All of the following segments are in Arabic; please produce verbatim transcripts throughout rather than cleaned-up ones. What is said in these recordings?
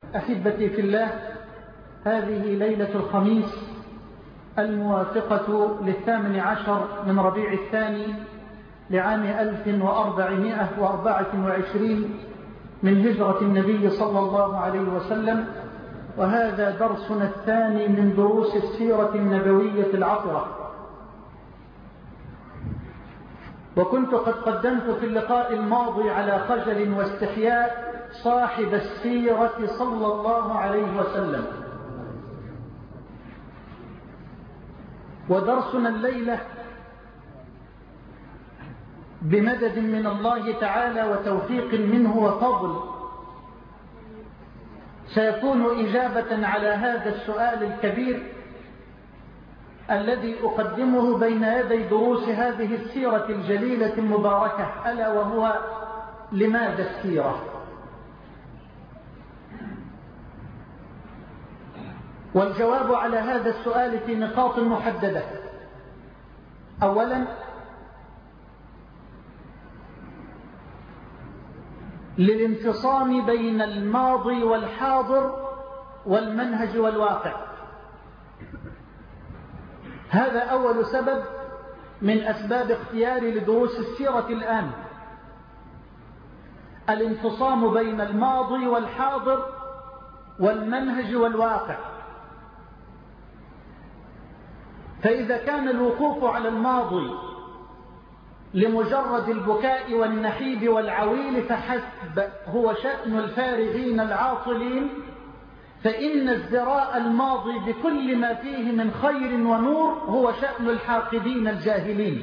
أحبتي في الله، هذه ليلة الخميس الموافقة للثامن عشر من ربيع الثاني لعام ألف وأربعمائة وأربعة وعشرين من هجرة النبي صلى الله عليه وسلم، وهذا درسنا الثاني من دروس السيرة النبوية العطرة. وكنت قد قدمت في اللقاء الماضي على خجل واستحياء صاحب السيرة صلى الله عليه وسلم، ودرسنا الليلة بمدد من الله تعالى وتوفيق منه وفضل سيكون إجابة على هذا السؤال الكبير الذي أقدمه بين يدي دروس هذه السيرة الجليلة المباركة، ألا وهو: لماذا السيرة؟ والجواب على هذا السؤال في نقاط محددة. أولا، للانفصام بين الماضي والحاضر والمنهج والواقع. هذا أول سبب من أسباب اختياري لدروس السيرة الآن، الانفصام بين الماضي والحاضر والمنهج والواقع. فإذا كان الوقوف على الماضي لمجرد البكاء والنحيب والعويل فحسب هو شأن الفارغين العاطلين، فإن ازدراء الماضي بكل ما فيه من خير ونور هو شأن الحاقدين الجاهلين.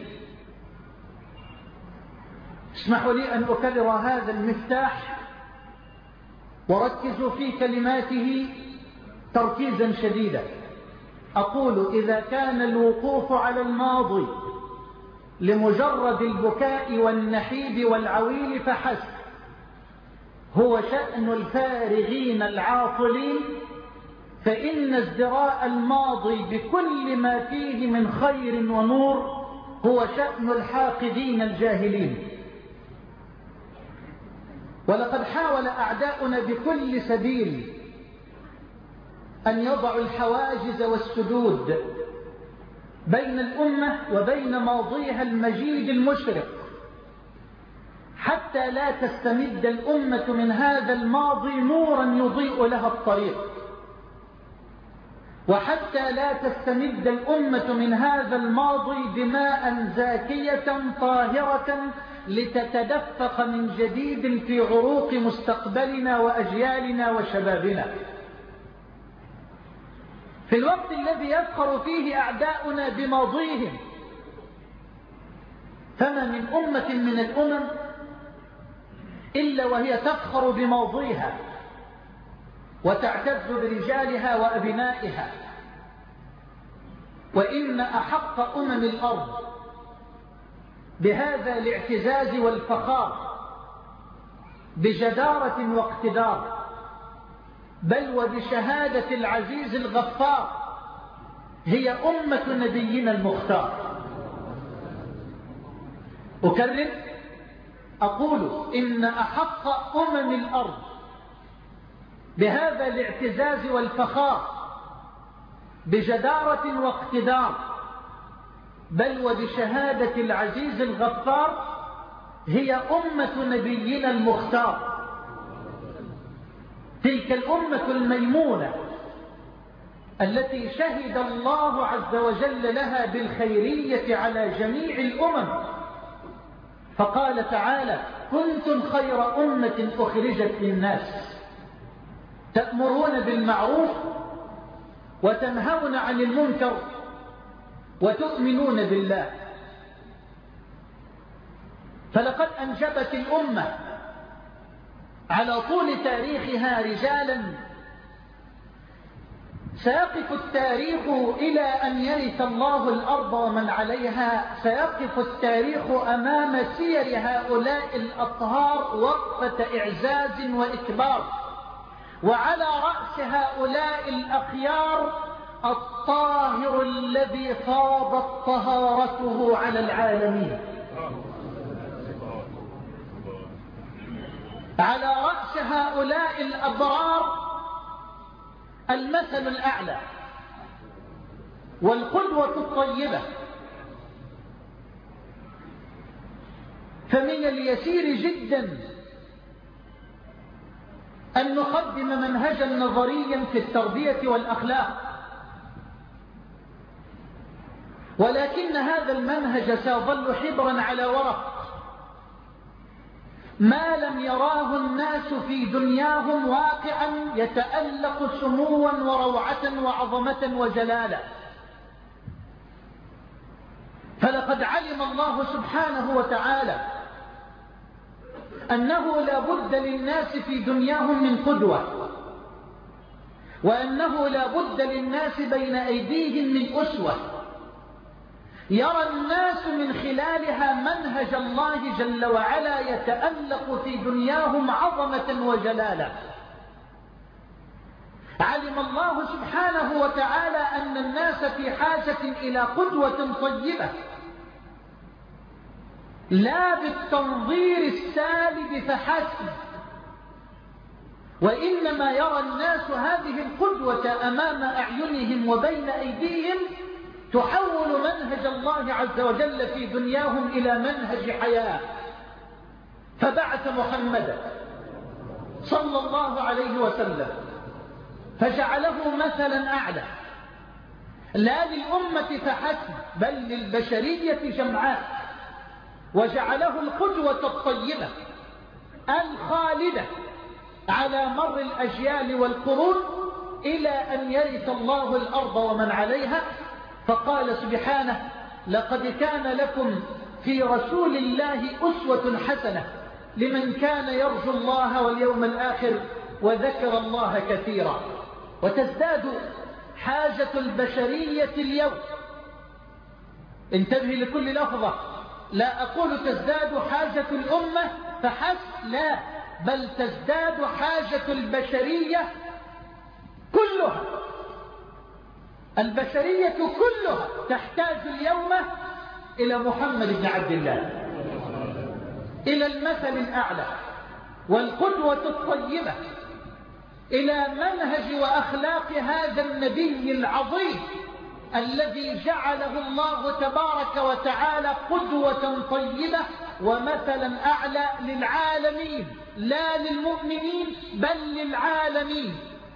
اسمحوا لي أن أكرر هذا المفتاح وركزوا في كلماته تركيزا شديدا. أقول: إذا كان الوقوف على الماضي لمجرد البكاء والنحيب والعويل فحسب هو شأن الفارغين العاطلين، فإن ازدراء الماضي بكل ما فيه من خير ونور هو شأن الحاقدين الجاهلين. ولقد حاول أعداؤنا بكل سبيل أن يضعوا الحواجز والسدود بين الأمة وبين ماضيها المجيد المشرق، حتى لا تستمد الأمة من هذا الماضي نورا يضيء لها الطريق، وحتى لا تستمد الأمة من هذا الماضي دماء زاكية طاهرة لتتدفق من جديد في عروق مستقبلنا وأجيالنا وشبابنا. في الوقت الذي يفخر فيه أعداؤنا بماضيهم، فما من أمة من الأمم إلا وهي تفخر بماضيها وتعتز برجالها وأبنائها. وإن أحق أمم الأرض بهذا الاعتزاز والفخار بجدارة واقتدار، بل وبشهادة العزيز الغفار، هي أمة نبينا المختار. أكرر، أقول: إن أحق أمم الأرض بهذا الاعتزاز والفخار بجدارة واقتدار، بل وبشهادة العزيز الغفار، هي أمة نبينا المختار. تلك الأمة الميمونة التي شهد الله عز وجل لها بالخيرية على جميع الأمم، فقال تعالى: كنتم خير أمة أخرجت للناس تأمرون بالمعروف وتنهون عن المنكر وتؤمنون بالله. فلقد أنجبت الأمة على طول تاريخها رجالا سيقف التاريخ إلى أن يرث الله الأرض ومن عليها، سيقف التاريخ أمام سير هؤلاء الأطهار وقفة إعزاز وإكبار. وعلى رأس هؤلاء الأخيار الطاهر الذي فاضت طهارته على العالمين، على رأس هؤلاء الأبرار المثل الأعلى والقدوة الطيبة. فمن اليسير جدا أن نقدم منهجا نظريا في التربية والأخلاق، ولكن هذا المنهج سيظل حبرا على ورق ما لم يراه الناس في دنياهم واقعا يتألق سموا وروعة وعظمة وجلالة. فلقد علم الله سبحانه وتعالى أنه لا بد للناس في دنياهم من قدوة، وأنه لا بد للناس بين أيديهم من أسوة يرى الناس من خلالها منهج الله جل وعلا يتألق في دنياهم عظمة وجلالة. علم الله سبحانه وتعالى أن الناس في حاجة إلى قدوة طيبة، لا بالتنظير السالب فحسب، وإنما يرى الناس هذه القدوة أمام أعينهم وبين أيديهم تحول منهج الله عز وجل في دنياهم إلى منهج حياة. فبعث محمدا صلى الله عليه وسلم فجعله مثلا أعلى، لا للأمة فحسب بل للبشرية جمعاء، وجعله القدوة الطيبة الخالدة على مر الأجيال والقرون إلى أن يرث الله الأرض ومن عليها. فقال سبحانه: لقد كان لكم في رسول الله أسوة حسنة لمن كان يرجو الله واليوم الآخر وذكر الله كثيرا. وتزداد حاجة البشرية اليوم، انتبه لكل لفظة، لا أقول تزداد حاجة الأمة فحسب، لا، بل تزداد حاجة البشرية كلها. البشرية كلها تحتاج اليوم إلى محمد بن عبد الله، إلى المثل الأعلى والقدوة الطيبة، إلى منهج وأخلاق هذا النبي العظيم الذي جعله الله تبارك وتعالى قدوة طيبة ومثلا أعلى للعالمين، لا للمؤمنين بل للعالمين.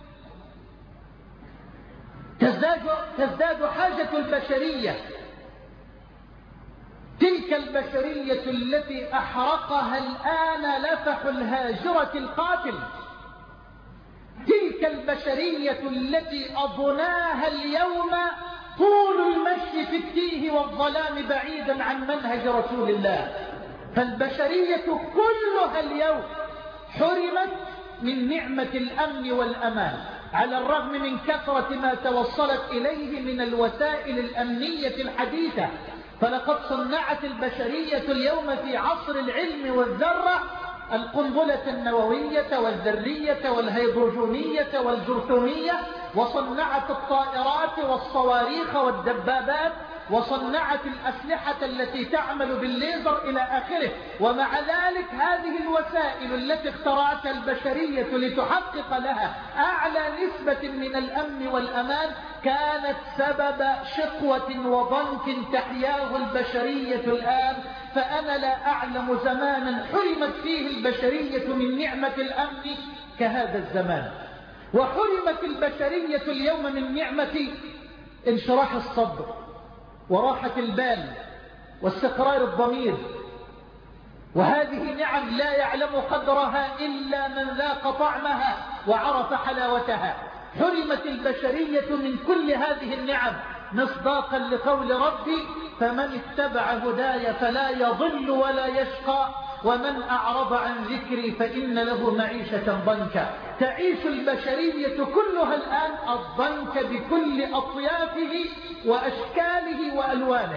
تزداد, تزداد حاجة البشرية، تلك البشرية التي أحرقها الآن لفح الهاجرة القاتل، تلك البشرية التي أضناها اليوم طول المشي في التيه والظلام بعيدا عن منهج رسول الله. فالبشرية كلها اليوم حرمت من نعمة الأمن والأمان، على الرغم من كثرة ما توصلت إليه من الوسائل الأمنية الحديثة. فلقد صنعت البشرية اليوم في عصر العلم والذرة القنبلة النووية والذرية والهيدروجينية والجرثومية، وصنعت الطائرات والصواريخ والدبابات، وصنعت الأسلحة التي تعمل بالليزر إلى آخره. ومع ذلك هذه الوسائل التي اخترعتها البشرية لتحقق لها أعلى نسبة من الأمن والأمان كانت سبب شقوة وضنك تحياه البشرية الآن. فأنا لا أعلم زمانا حرمت فيه البشرية من نعمة الأمن كهذا الزمان. وحرمت البشرية اليوم من نعمة انشراح الصدر وراحة البال واستقرار الضمير، وهذه نعم لا يعلم قدرها إلا من ذاق طعمها وعرف حلاوتها. حرمت البشرية من كل هذه النعم مصداقا لقول ربي: فمن اتبع هداي فلا يضل ولا يشقى ومن أعرض عن ذكري فإن له معيشة ضنكا. تعيش البشرية كلها الآن الضنك بكل أطيافه وأشكاله وألوانه.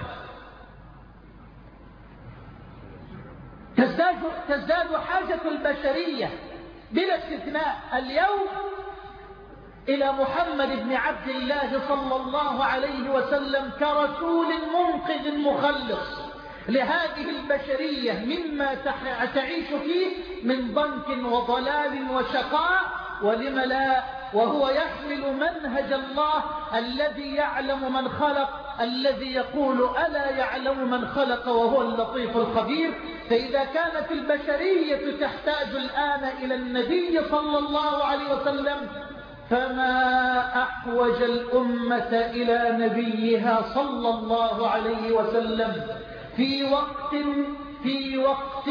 تزداد, تزداد حاجة البشرية بلا استثناء اليوم إلى محمد بن عبد الله صلى الله عليه وسلم كرسول منقذ مخلص لهذه البشرية مما تعيش فيه من ضنك وضلال وشقاء. ولم لا وهو يحمل منهج الله الذي يعلم من خلق، الذي يقول ألا يعلم من خلق وهو اللطيف الخبير. فإذا كانت البشرية تحتاج الآن إلى النبي صلى الله عليه وسلم، فما أحوج الأمة إلى نبيها صلى الله عليه وسلم في وقت في وقت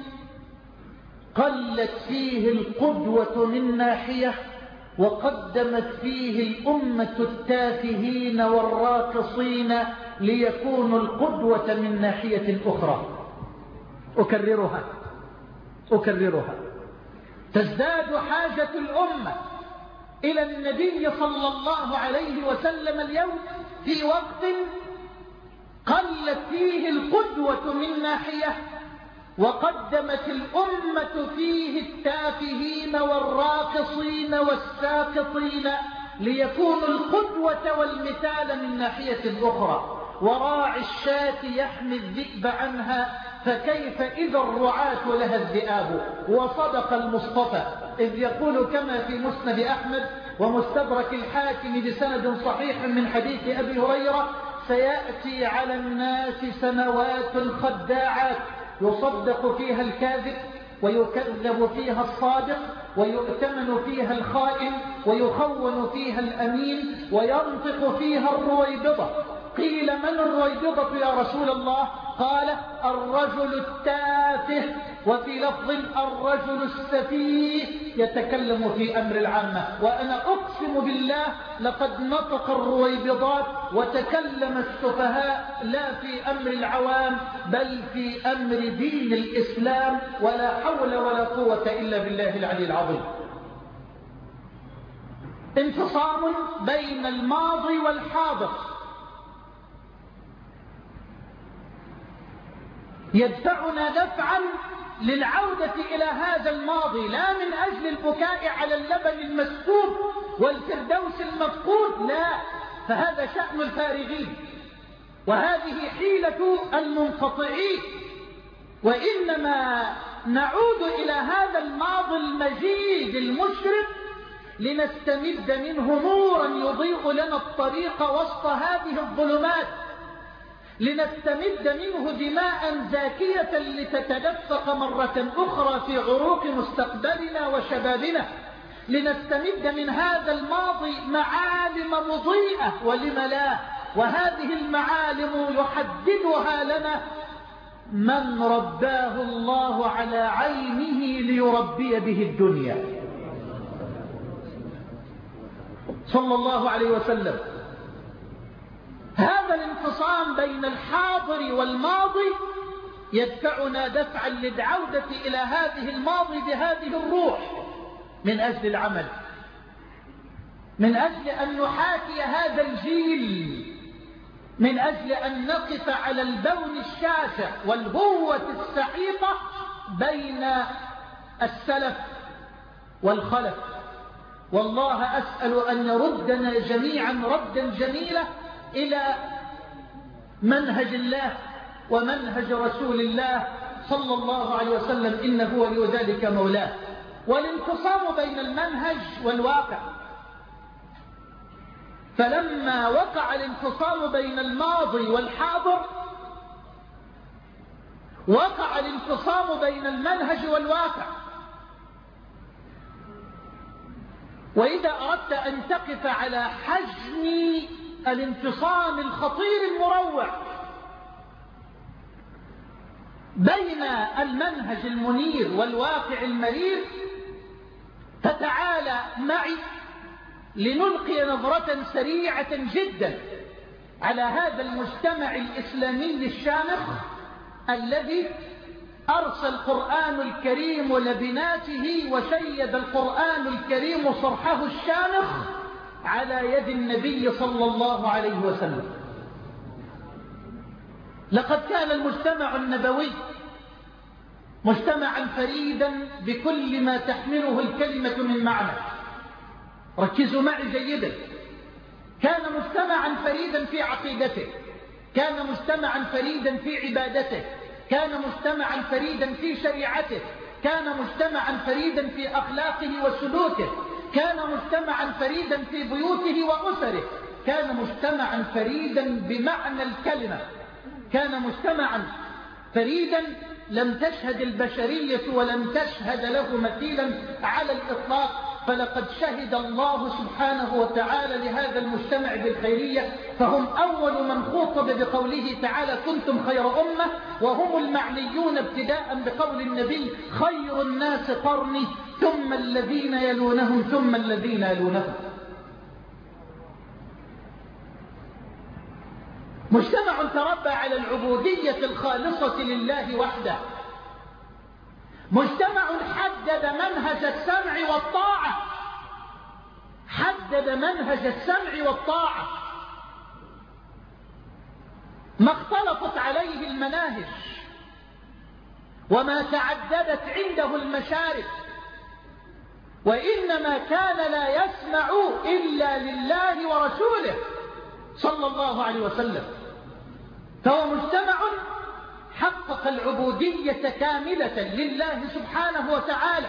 قلت فيه القدوة من ناحية، وقدمت فيه الأمة التافهين والراقصين ليكونوا القدوة من ناحية أخرى. أكررها أكررها تزداد حاجة الأمة إلى النبي صلى الله عليه وسلم اليوم في وقت قلت فيه القدوة من ناحية، وقدمت الأمة فيه التافهين والراقصين والساقطين ليكونوا القدوة والمثال من ناحية أخرى. وراعي الشاة يحمي الذئب عنها، فكيف إذا الرعاة لها الذئاب. وصدق المصطفى إذ يقول كما في مسند أحمد ومستدرك الحاكم بسند صحيح من حديث أبي هريرة: سيأتي على الناس سنوات خداعات يصدق فيها الكاذب ويكذب فيها الصادق ويؤتمن فيها الخائن ويخون فيها الأمين وينطق فيها الرويبضة. قيل من الرويبضة يا رسول الله؟ قال: الرجل التافه، وفي لفظ الرجل السفيه يتكلم في أمر العامة. وأنا أقسم بالله لقد نطق الرويبضات وتكلم السفهاء لا في أمر العوام بل في أمر دين الإسلام، ولا حول ولا قوة إلا بالله العلي العظيم. انفصام بين الماضي والحاضر يدفعنا دفعا للعودة إلى هذا الماضي، لا من أجل البكاء على اللبن المسكوب والفردوس المفقود، لا، فهذا شأن الفارغين وهذه حيلة المنقطعين، وإنما نعود إلى هذا الماضي المجيد المشرق لنستمد منه نورا يضيء لنا الطريق وسط هذه الظلمات، لنستمد منه دماء زاكية لتتدفق مرة أخرى في عروق مستقبلنا وشبابنا، لنستمد من هذا الماضي معالم مضيئة ولم لا، وهذه المعالم يحددها لنا من رباه الله على عينه ليربي به الدنيا صلى الله عليه وسلم. هذا الانفصام بين الحاضر والماضي يدفعنا دفعا للعودة إلى هذه الماضي بهذه الروح من أجل العمل، من أجل أن نحاكي هذا الجيل، من أجل أن نقف على البون الشاسع والهوة السحيقة بين السلف والخلف. والله أسأل أن يردنا جميعا ردا جميلا إلى منهج الله ومنهج رسول الله صلى الله عليه وسلم، إنه ولي ذلك مولاه. والانفصام بين المنهج والواقع، فلما وقع الانفصام بين الماضي والحاضر وقع الانفصام بين المنهج والواقع. وإذا أردت أن تقف على حجم الانفصام الخطير المروع بين المنهج المنير والواقع المرير، فتعالى معي لنلقي نظرة سريعة جدا على هذا المجتمع الإسلامي الشامخ الذي أرسى القرآن الكريم لبناته وشيد القرآن الكريم صرحه الشامخ على يد النبي صلى الله عليه وسلم. لقد كان المجتمع النبوي مجتمعا فريدا بكل ما تحمله الكلمة من معنى. ركزوا معي جيدا. كان مجتمعا فريدا في عقيدته، كان مجتمعا فريدا في عبادته، كان مجتمعا فريدا في شريعته، كان مجتمعا فريدا في أخلاقه وسلوكه، كان مجتمعا فريدا في بيوته وأسره، كان مجتمعا فريدا بمعنى الكلمة، كان مجتمعا فريدا لم تشهد البشرية ولم تشهد له مثيلا على الإطلاق. فلقد شهد الله سبحانه وتعالى لهذا المجتمع بالخيرية، فهم أول من خوطب بقوله تعالى كنتم خير أمة، وهم المعنيون ابتداء بقول النبي خير الناس قرني ثم الذين يلونهم ثم الذين يلونهم. مجتمع تربى على العبودية الخالصة لله وحده، مجتمع حدد منهج السمع والطاعة، حدد منهج السمع والطاعة، ما اختلطت عليه المناهج وما تعددت عنده المشارب، وإنما كان لا يسمع إلا لله ورسوله صلى الله عليه وسلم. فهو مجتمع حقق العبودية كاملة لله سبحانه وتعالى،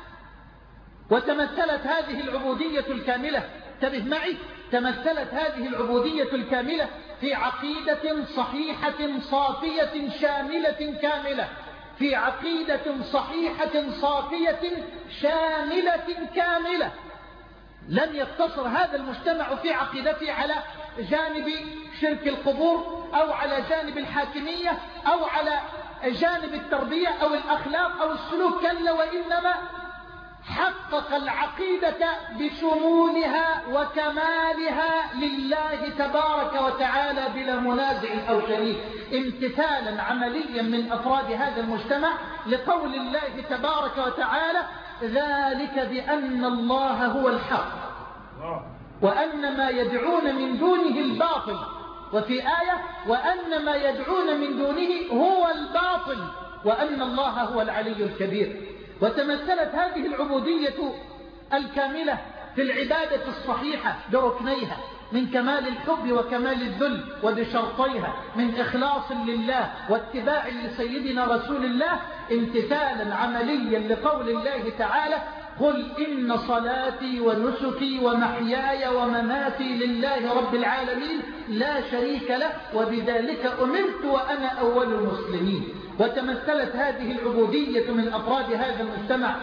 وتمثلت هذه العبودية الكاملة، انتبه معي، تمثلت هذه العبودية الكاملة في عقيدة صحيحة صافية شاملة كاملة، في عقيدة صحيحة صافية شاملة كاملة. لم يقتصر هذا المجتمع في عقيدته على جانب شرك القبور أو على جانب الحاكمية أو على جانب التربية أو الأخلاق أو السلوك، كلا، وإنما حقق العقيدة بشمولها وكمالها لله تبارك وتعالى بلا منازع أو شريك، امتثالا عمليا من أفراد هذا المجتمع لقول الله تبارك وتعالى ذلك بأن الله هو الحق وأن ما يدعون من دونه الباطل، وفي آية وأن ما يدعون من دونه هو الباطل وأن الله هو العلي الكبير. وتمثلت هذه العبودية الكاملة في العبادة الصحيحة بركنيها من كمال الحب وكمال الذل، وبشرطيها من إخلاص لله واتباع لسيدنا رسول الله، امتثالا عمليا لقول الله تعالى قل إن صلاتي ونسكي ومحياي ومماتي لله رب العالمين لا شريك له وبذلك أمرت وأنا أول المسلمين. وتمثلت هذه العبودية من أفراد هذا المجتمع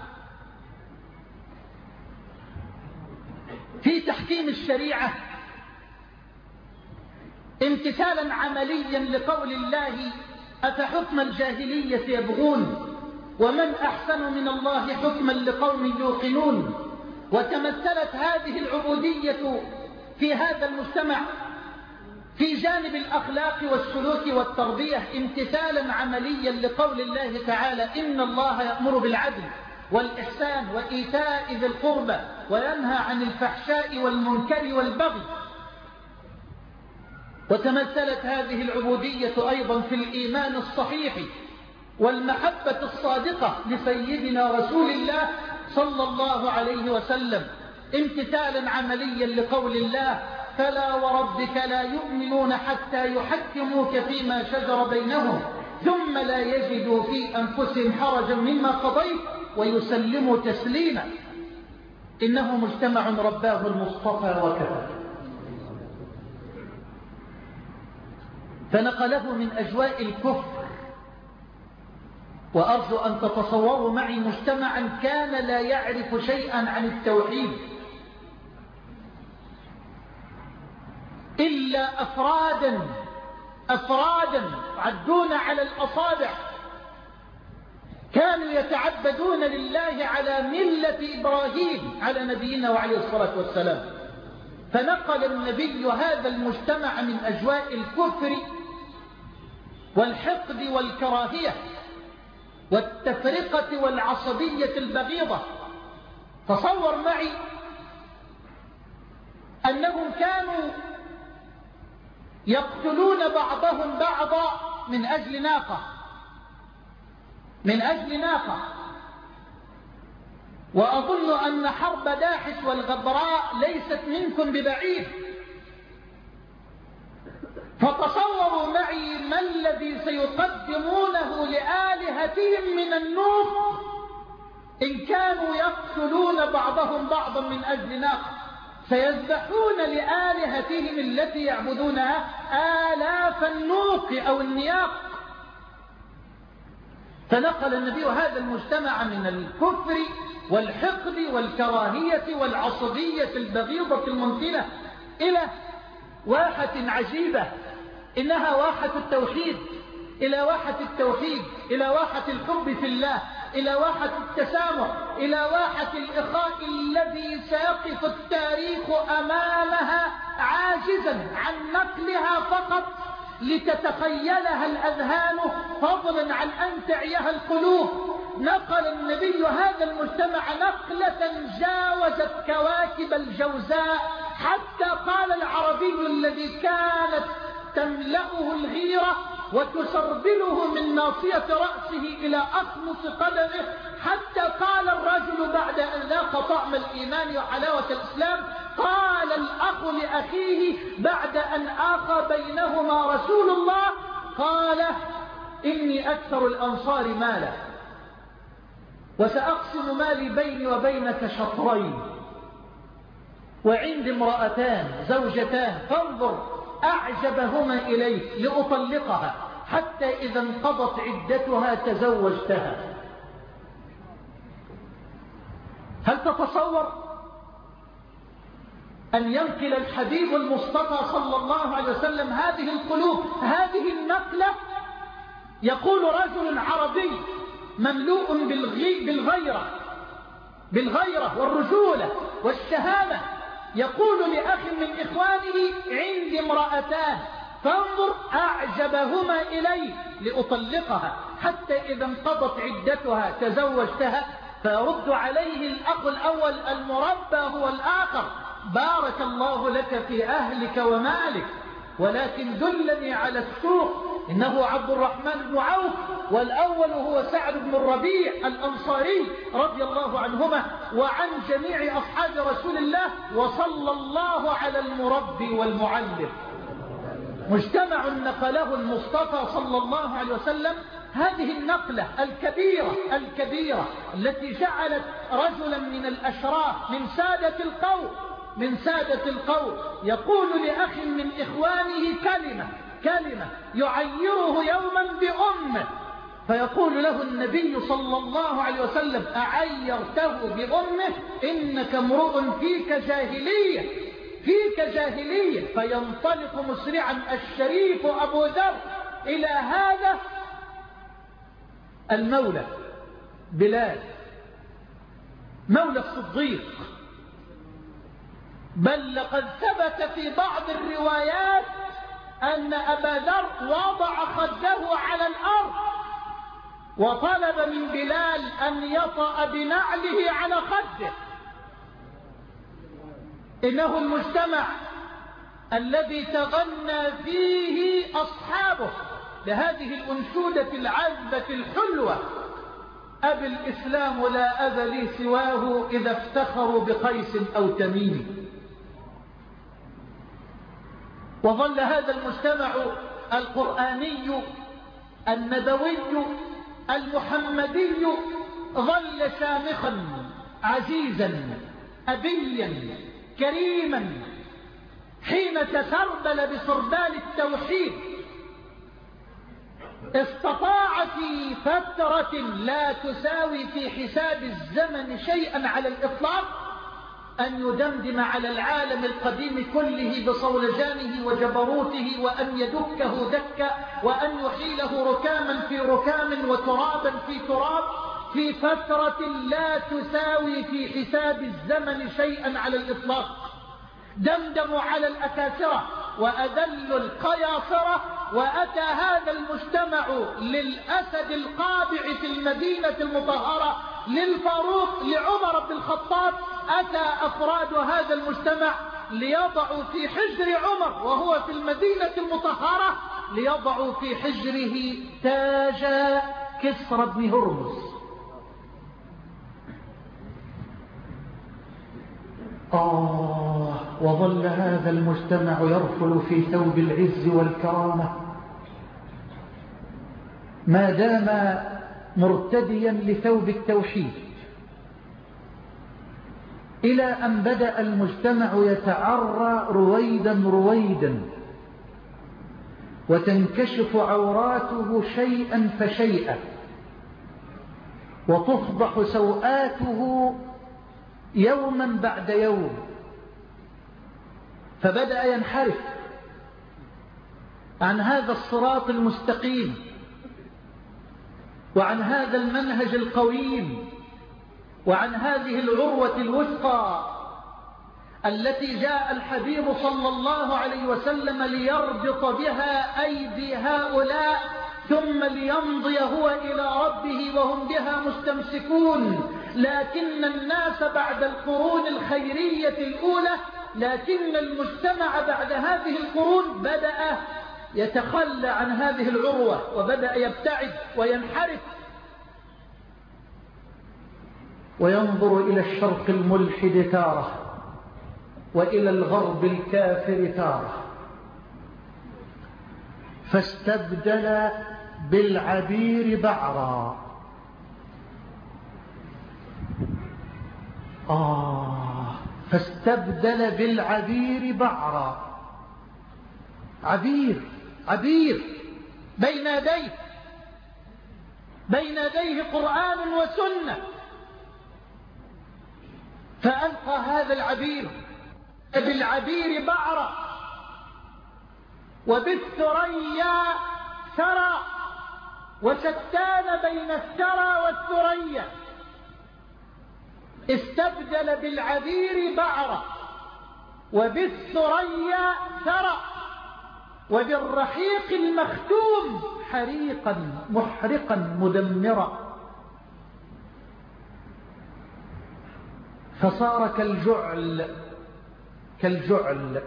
في تحكيم الشريعة امتثالا عمليا لقول الله أفحكم الجاهلية يبغون ومن أحسن من الله حكما لقوم يوقنون. وتمثلت هذه العبودية في هذا المجتمع في جانب الأخلاق والسلوك والتربية امتثالا عمليا لقول الله تعالى إن الله يأمر بالعدل والإحسان وإيتاء ذي القربى وينهى عن الفحشاء والمنكر والبغي. وتمثلت هذه العبودية أيضا في الإيمان الصحيح والمحبة الصادقة لسيدنا رسول الله صلى الله عليه وسلم امتثالا عمليا لقول الله فلا وربك لا يؤمنون حتى يحكموك فيما شجر بينهم ثم لا يجدوا في أنفسهم حرجا مما قضيت ويسلموا تسليما إنه مجتمع رباه المصطفى وكفى. فنقله من أجواء الكفر. وأرجو أن تتصوروا معي مجتمعا كان لا يعرف شيئا عن التوحيد إلا أفرادا أفرادا عدون على الأصابع كانوا يتعبدون لله على ملة إبراهيم على نبينا وعليه الصلاة والسلام. فنقل النبي هذا المجتمع من أجواء الكفر والحقد والكراهية والتفرقة والعصبية البغيضة. تصور معي أنهم كانوا يقتلون بعضهم بعضا من أجل ناقة من أجل ناقة وأظن أن حرب داحس والغبراء ليست منكم ببعيد. فتصوروا معي ما الذي سيقدمونه لآلهتهم من النوم إن كانوا يقتلون بعضهم بعضا من أجل ناقة سيذبحون لآلهتهم التي يعبدونها آلاف النوق أو النياق. فنقل النبي هذا المجتمع من الكفر والحقد والكراهية والعصبية البغيضة المنتنة إلى واحة عجيبة، إنها واحة التوحيد، إلى واحة التوحيد، إلى واحة الحب في الله، إلى واحة التسامح، إلى واحة الإخاء الذي سيقف التاريخ أمامها عاجزا عن نقلها فقط لتتخيلها الأذهان فضلا عن أن تعيها القلوب. نقل النبي هذا المجتمع نقلة جاوزت كواكب الجوزاء، حتى قال العربي الذي كانت تملأه الغيرة وتسربله من ناصية رأسه إلى أخمص قدمه، حتى قال الرجل بعد أن ذاق طعم الإيمان وحلاوة الإسلام، قال الأخ لأخيه بعد أن آخى بينهما رسول الله، قال إني أكثر الأنصار مالا وسأقسم مالي بيني وبينك شطرين، وعندي امرأتان زوجتان، فانظر أعجبهما إليك لأطلقها، حتى إذا انقضت عدتها تزوجتها. هل تتصور أن ينقل الحبيب المصطفى صلى الله عليه وسلم هذه القلوب هذه النقلة؟ يقول رجل عربي مملوء بالغي بالغيرة بالغيرة والرجولة والشهامة، يقول لأخ من إخوانه عندي امرأتان فانظر أعجبهما إلي لأطلقها، حتى إذا انقضت عدتها تزوجتها. فيرد عليه الأخ الأول المربى هو الآخر: بارك الله لك في أهلك ومالك، ولكن دلني على السوق، إنه عبد الرحمن بن عوف، والأول هو سعد بن الربيع الأنصاري رضي الله عنهما وعن جميع أصحاب رسول الله، وصلى الله على المربي والمعلم. مجتمع نقله المصطفى صلى الله عليه وسلم هذه النقلة الكبيرة الكبيرة التي جعلت رجلا من الأشراف من سادة القوم من سادة القوم يقول لأخ من إخوانه كلمة كلمة يعيره يوما بأمه، فيقول له النبي صلى الله عليه وسلم: أعيرته بأمه؟ إنك امرؤ فيك جاهلية فيك جاهلية. فينطلق مسرعا الشريف أبو ذر إلى هذا المولى بلال مولى الصديق، بل لقد ثبت في بعض الروايات أن أبا ذر وضع خده على الأرض وطلب من بلال أن يطأ بنعله على خده. إنه المجتمع الذي تغنى فيه أصحابه لهذه الأنشودة العذبة الحلوة: أبي الإسلام لا أب لي سواه إذا افتخروا بقيس أو تميم. وظل هذا المجتمع القرآني النبوي المحمدي ظل شامخا عزيزا أبيا كريما، حين تسربل بسربال التوحيد استطاع في فترة لا تساوي في حساب الزمن شيئا على الإطلاق أن يدمدم على العالم القديم كله بصولجانه وجبروته، وأن يدكه دكا، وأن يحيله ركاما في ركام وترابا في تراب في فترة لا تساوي في حساب الزمن شيئا على الإطلاق. دمدموا على الأكاسرة وأذلوا القياصرة، وأتى هذا المجتمع للأسد القابع في المدينة المطهرة للفاروق لعمر بن الخطاب. أتى أفراد هذا المجتمع ليضعوا في حجر عمر وهو في المدينة المطهرة، ليضعوا في حجره تاج كسرى بن هرمز. آه وظل هذا المجتمع يرفل في ثوب العز والكرامة ما دام مرتديا لثوب التوحيد إلى أن بدأ المجتمع يتعرى رويدا رويدا، وتنكشف عوراته شيئا فشيئا، وتفضح سوآته يوما بعد يوم. فبدأ ينحرف عن هذا الصراط المستقيم وعن هذا المنهج القويم وعن هذه العروة الوثقى التي جاء الحبيب صلى الله عليه وسلم ليربط بها أيدي هؤلاء ثم ليمضي هو إلى ربه وهم بها مستمسكون. لكن الناس بعد القرون الخيرية الأولى، لكن المجتمع بعد هذه القرون بدأ يتخلى عن هذه العروة وبدأ يبتعد وينحرف، وينظر إلى الشرق الملحد تارة وإلى الغرب الكافر تارة. فاستبدل بالعبير بعرا. آه فاستبدل بالعبير بعرا. عبير عبير بين يديه بين يديه قرآن وسنة، فألقى هذا العبير بالعبير بعرا وبالثريا ثرى، وشتان بين الثرى والثريا. استبدل بالعبير بعرا وبالثريا ثرى وبالرحيق المختوم حريقا محرقا مدمرا. فصار كالجعل كالجعل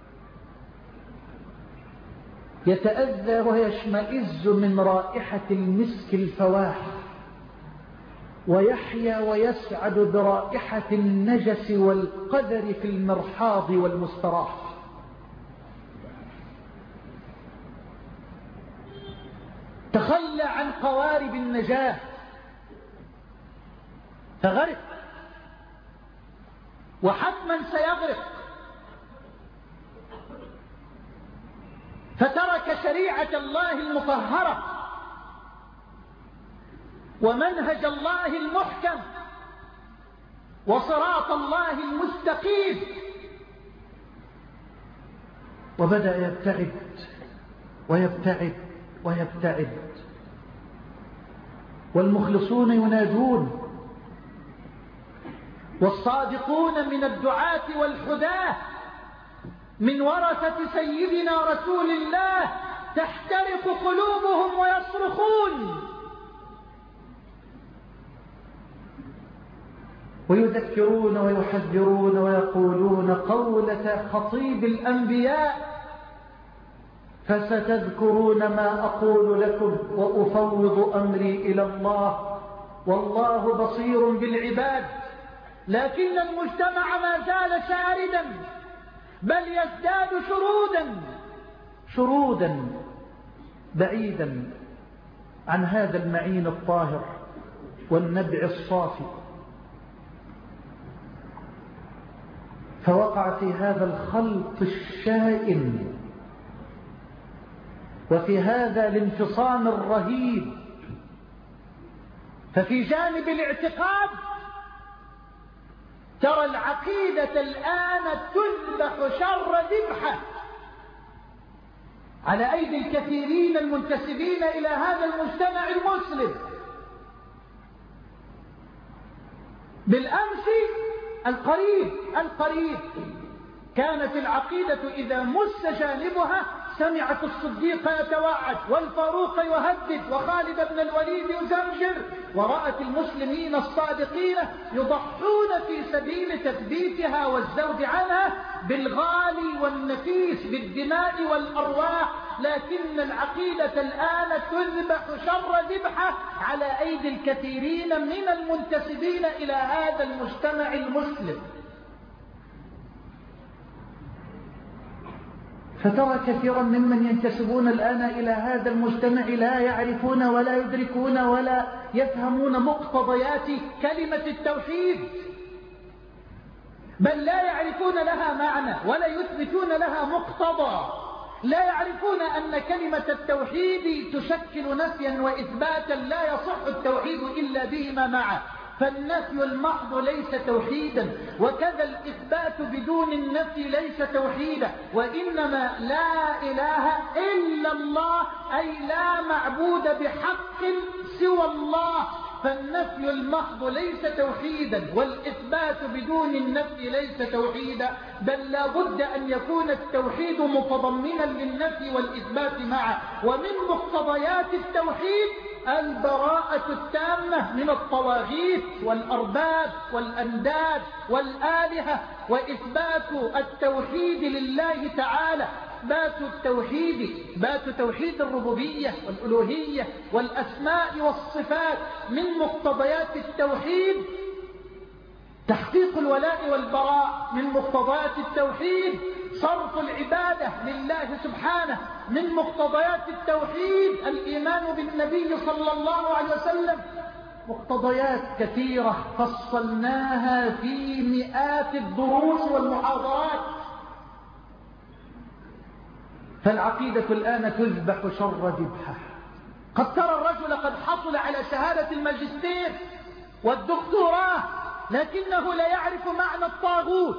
يتأذى ويشمئز من رائحة المسك الفواح، ويحيا ويسعد برائحة النجس والقذر في المرحاض والمستراح. تخلى عن قوارب النجاة فغرق، وحتما سيغرق. فترك شريعة الله المطهرة ومنهج الله المحكم وصراط الله المستقيم، وبدأ يبتعد ويبتعد ويبتعد. والمخلصون ينادون، والصادقون من الدعاة والحداة من ورثة سيدنا رسول الله تحترق قلوبهم ويصرخون ويذكرون ويحذرون ويقولون قولة خطيب الأنبياء: فستذكرون ما أقول لكم وأفوض أمري إلى الله والله بصير بالعباد. لكن المجتمع ما زال شاردا، بل يزداد شرودا شرودا بعيدا عن هذا المعين الطاهر والنبع الصافي. فوقع في هذا الخلط الشائن وفي هذا الانفصام الرهيب. ففي جانب الاعتقاد ترى العقيدة الآن تذبح شر ذبحة على أيدي الكثيرين المنتسبين إلى هذا المجتمع المسلم. بالأمس القريب القريب كانت العقيدة إذا مس جانبها سمعت الصديق يتوعد والفاروق يهدد وخالد بن الوليد يزمجر، ورأت المسلمين الصادقين يضحون في سبيل تثبيتها والزود عنها بالغالي والنفيس بالدماء والأرواح. لكن العقيدة الآن تذبح شر ذبحة على أيدي الكثيرين من المنتسبين إلى هذا المجتمع المسلم. فترى كثيرا ممن ينتسبون الآن إلى هذا المجتمع لا يعرفون ولا يدركون ولا يفهمون مقتضيات كلمة التوحيد. بل لا يعرفون لها معنى ولا يثبتون لها مقتضى، لا يعرفون أن كلمة التوحيد تشكل نفيا وإثباتا لا يصح التوحيد إلا بهما معا، فالنفي المحض ليس توحيدا، وكذا الإثبات بدون النفي ليس توحيدا، وإنما لا إله إلا الله أي لا معبود بحق سوى الله، فالنفي المحض ليس توحيدا والإثبات بدون النفي ليس توحيدا، بل لا بد أن يكون التوحيد متضمنا للنفي والإثبات معا. ومن مقتضيات التوحيد البراءة التامة من الطواغيت والأرباب والأنداد والآلهة، وإثبات التوحيد لله تعالى، إثبات التوحيد، إثبات توحيد الربوبية والألوهية والأسماء والصفات. من مقتضيات التوحيد تحقيق الولاء والبراء، من مقتضيات التوحيد صرف العبادة لله سبحانه، من مقتضيات التوحيد الإيمان بالنبي صلى الله عليه وسلم. مقتضيات كثيرة فصلناها في مئات الدروس والمحاضرات، فالعقيدة الآن تذبح شر ذبحة. قد ترى الرجل قد حصل على شهادة الماجستير والدكتوراه، لكنه لا يعرف معنى الطاغوت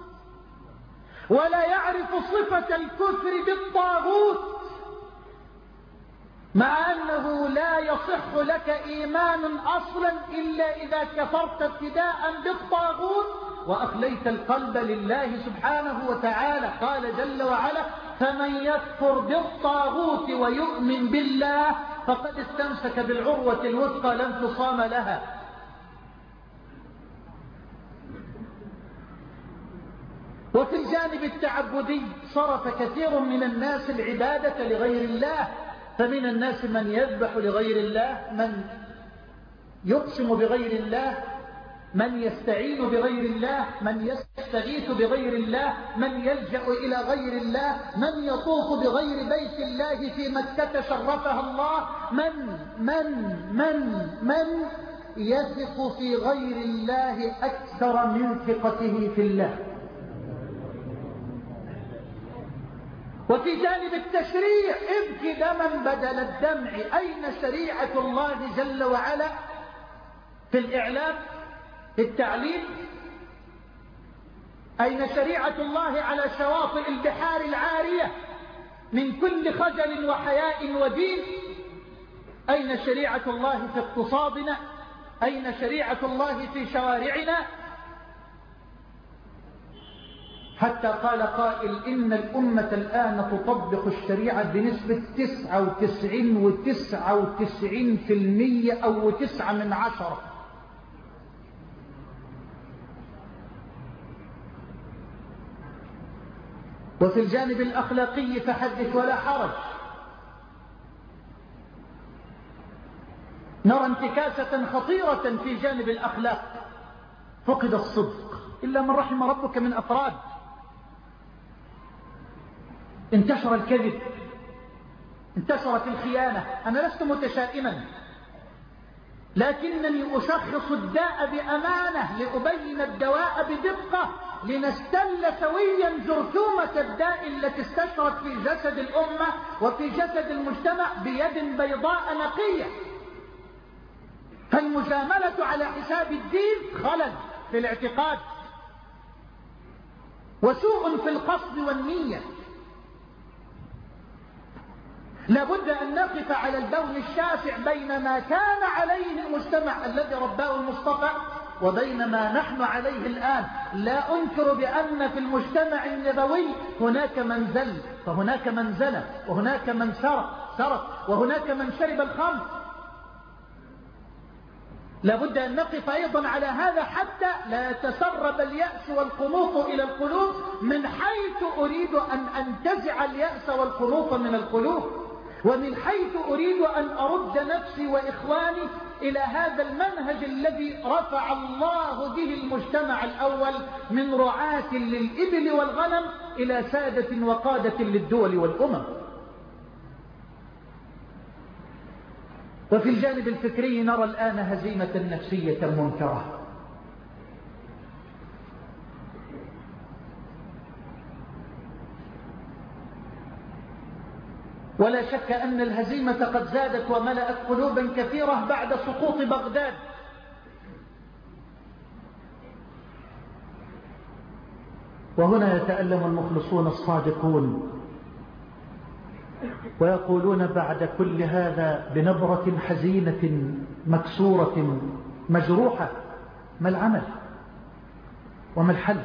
ولا يعرف صفة الكفر بالطاغوت، مع أنه لا يصح لك إيمان أصلا إلا إذا كفرت ابتداء بالطاغوت وأخليت القلب لله سبحانه وتعالى. قال جل وعلا: فمن يكفر بالطاغوت ويؤمن بالله فقد استمسك بالعروة الوثقى لا انفصام لها. وفي الجانب التعبدي صرف كثير من الناس العبادة لغير الله، فمن الناس من يذبح لغير الله، من يقسم بغير الله، من يستعين بغير الله، من يستغيث بغير الله، من يلجأ إلى غير الله، من يطوف بغير بيت الله في مكة شرفها الله، من من من من يثق في غير الله أكثر من ثقته في الله. وفي جانب التشريع ابك دما بدل الدمع، أين شريعة الله جل وعلا في الإعلام، في التعليم؟ أين شريعة الله على شواطئ البحار العارية من كل خجل وحياء ودين؟ أين شريعة الله في اقتصادنا؟ أين شريعة الله في شوارعنا؟ حتى قال قائل: إن الأمة الآن تطبق الشريعة بنسبة تسعة وتسعين وتسعة وتسعين في المية أو تسعة من عشرة. وفي الجانب الأخلاقي فحدث ولا حرج، نرى انتكاسة خطيرة في جانب الأخلاق، فقد الصدق إلا من رحم ربك من أفراد، انتشر الكذب، انتشرت الخيانة. أنا لست متشائما، لكنني أشخص الداء بأمانة لأبين الدواء بدقة، لنستل سويا جرثومة الداء التي استشرت في جسد الأمة وفي جسد المجتمع بيد بيضاء نقية. فالمجاملة على حساب الدين خلل في الاعتقاد وسوء في القصد والنية. لابد أن نقف على البون الشاسع بين ما كان عليه المجتمع الذي رباه المصطفى وبين ما نحن عليه الآن. لا أنكر بأن في المجتمع النبوي هناك من زل، فهناك من زنى، وهناك من سرق سرق وهناك من شرب الخمر. لابد أن نقف أيضا على هذا حتى لا يتسرب اليأس والقنوط إلى القلوب، من حيث أريد أن أنتزع اليأس والقنوط من القلوب، ومن حيث أريد أن أرد نفسي وإخواني إلى هذا المنهج الذي رفع الله به المجتمع الأول من رعاة للإبل والغنم إلى سادة وقادة للدول والأمم. وفي الجانب الفكري نرى الآن هزيمة نفسية منكرة. ولا شك أن الهزيمة قد زادت وملأت قلوبا كثيرة بعد سقوط بغداد. وهنا يتألم المخلصون الصادقون ويقولون بعد كل هذا بنبرة حزينة مكسورة مجروحة: ما العمل وما الحل؟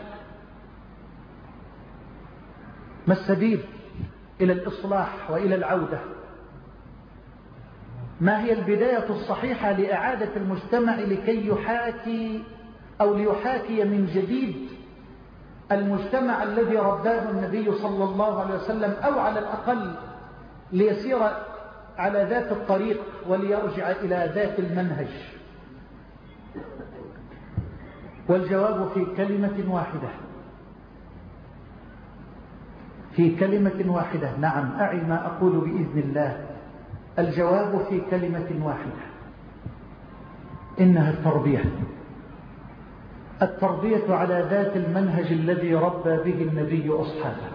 ما السبيل إلى الإصلاح وإلى العودة؟ ما هي البداية الصحيحة لإعادة المجتمع لكي يحاكي أو ليحاكي من جديد المجتمع الذي رباه النبي صلى الله عليه وسلم، أو على الأقل ليسير على ذات الطريق وليرجع إلى ذات المنهج؟ والجواب في كلمة واحدة، في كلمة واحدة. نعم، أعي ما أقول بإذن الله. الجواب في كلمة واحدة: إنها التربية. التربية على ذات المنهج الذي ربى به النبي أصحابه،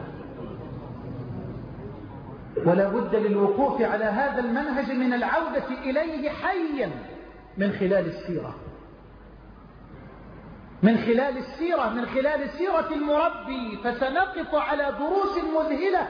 ولا بد للوقوف على هذا المنهج من العودة إليه حيا من خلال السيرة، من خلال السيرة من خلال سيرة المربي. فسنقف على دروس مذهلة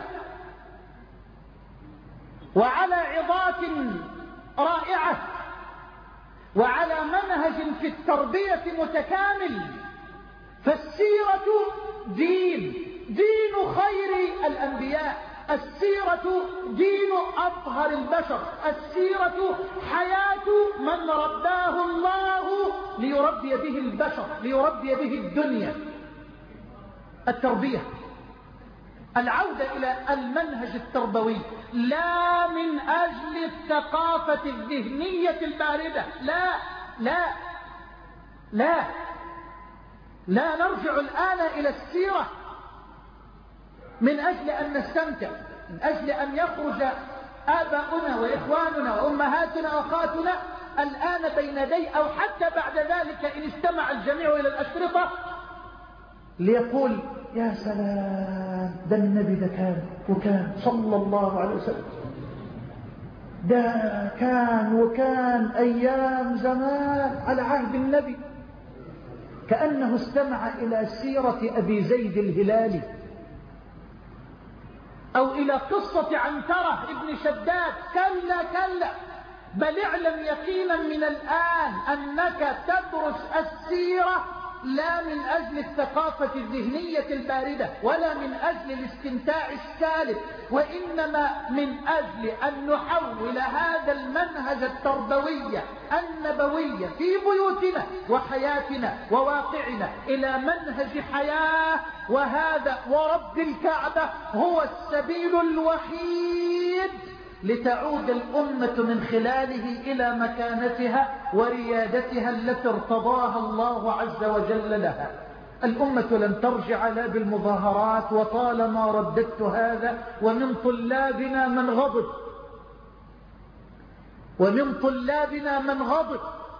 وعلى عظات رائعة وعلى منهج في التربية متكامل. فالسيرة دين دين خير الأنبياء، السيرة دين أطهر البشر، السيرة حياة من رباه الله ليربي به البشر، ليربي به الدنيا. التربية، العودة إلى المنهج التربوي، لا من أجل الثقافة الذهنية الباردة، لا لا لا لا نرجع الآن إلى السيرة من أجل أن نستمتع، من أجل أن يخرج آباؤنا وإخواننا وأمهاتنا وأخواتنا الآن بين يدي، أو حتى بعد ذلك إن استمع الجميع إلى الأشرطة ليقول: يا سلام، ده النبي ده كان وكان صلى الله عليه وسلم، ده كان وكان أيام زمان على عهد النبي. كأنه استمع إلى سيرة أبي زيد الهلالي، أو إلى قصة عنترة ابن شداد. كلا كلا، بل اعلم يقينا من الآن أنك تدرس السيرة لا من أجل الثقافة الذهنية الباردة ولا من أجل الاستمتاع السالب، وإنما من أجل أن نحول هذا المنهج التربوي النبوي في بيوتنا وحياتنا وواقعنا إلى منهج حياة. وهذا ورب الكعبة هو السبيل الوحيد لتعود الأمة من خلاله إلى مكانتها وريادتها التي ارتضاها الله عز وجل لها. الأمة لن ترجع لا بالمظاهرات، وطالما رددت هذا. ومن طلابنا من غضب، ومن طلابنا من غضب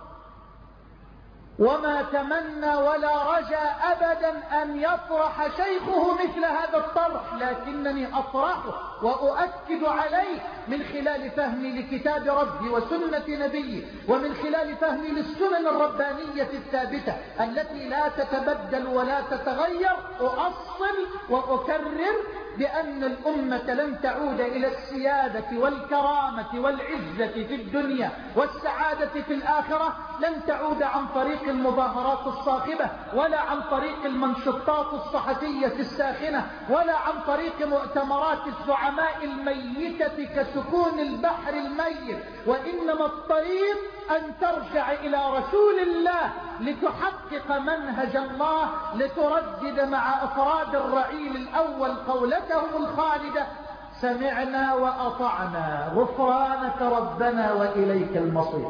وما تمنى ولا رجا أبدا أن يطرح شيخه مثل هذا الطرح، لكنني أطرحه وأؤكد عليه من خلال فهمي لكتاب ربي وسنة نبي، ومن خلال فهمي للسنن الربانية الثابتة التي لا تتبدل ولا تتغير. أؤصل وأكرر بأن الأمة لن تعود إلى السيادة والكرامة والعزة في الدنيا والسعادة في الآخرة، لن تعود عن طريق المظاهرات الصاخبة، ولا عن طريق المنشطات الصحفية الساخنة، ولا عن طريق مؤتمرات الزعماء الميتة كسكون البحر الميت، وإنما الطريق أن ترجع إلى رسول الله لتحقق منهج الله، لتردد مع أفراد الرعيل الأول قولتهم الخالدة: سمعنا وأطعنا غفرانك ربنا وإليك المصير.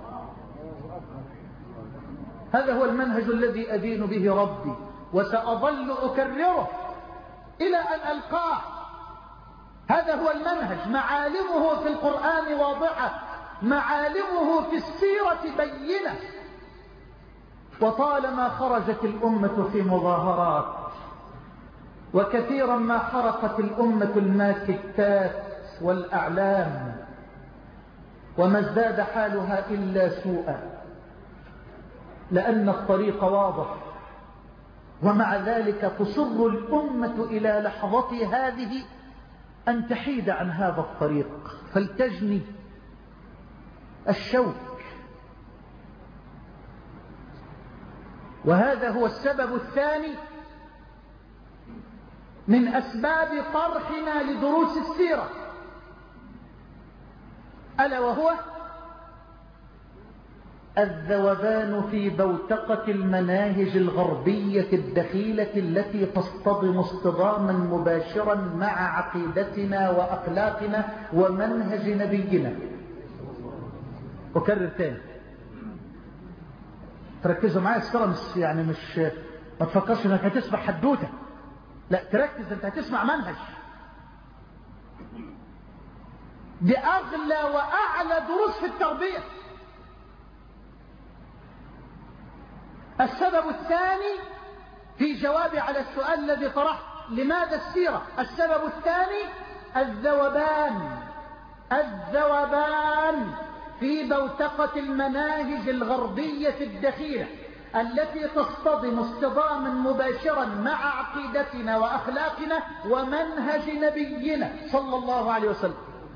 هذا هو المنهج الذي أدين به ربي، وسأظل أكرره إلى أن ألقاه. هذا هو المنهج، معالمه في القرآن واضحة، معالمه في السيرة بينة. وطالما خرجت الأمة في مظاهرات، وكثيرا ما حرقت الأمة الماكتات والأعلام، وما ازداد حالها إلا سوءا، لأن الطريق واضح. ومع ذلك تصر الأمة إلى لحظة هذه أن تحيد عن هذا الطريق، فلتجني الشوك. وهذا هو السبب الثاني من أسباب طرحنا لدروس السيرة، ألا وهو الذوبان في بوتقة المناهج الغربية الدخيلة التي تصطدم اصطداما مباشرا مع عقيدتنا وأخلاقنا ومنهج نبينا. أكرر تاني، تركزوا معايا، السيرة مش يعني مش ما تفكرش انك هتسمع حدوته، لا تركز، انت هتسمع منهج. دي أغلى وأعلى دروس في التربية. السبب الثاني في جوابي على السؤال الذي طرحت، لماذا السيرة؟ السبب الثاني الذوبان الذوبان في بوتقة المناهج الغربية الدخيلة التي تصطدم اصطداما مباشرا مع عقيدتنا وأخلاقنا ومنهج نبينا صلى الله عليه وسلم.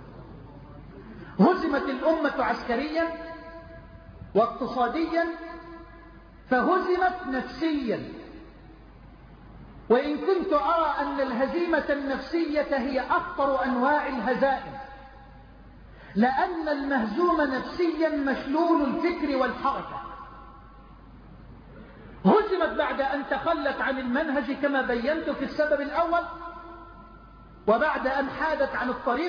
هزمت الأمة عسكريا واقتصاديا، فهزمت نفسيا. وإن كنت أرى أن الهزيمة النفسية هي أخطر أنواع الهزائم، لأن المهزوم نفسيا مشلول الفكر والحركة. هزمت بعد أن تخلت عن المنهج كما بينت في السبب الأول، وبعد أن حادت عن الطريق.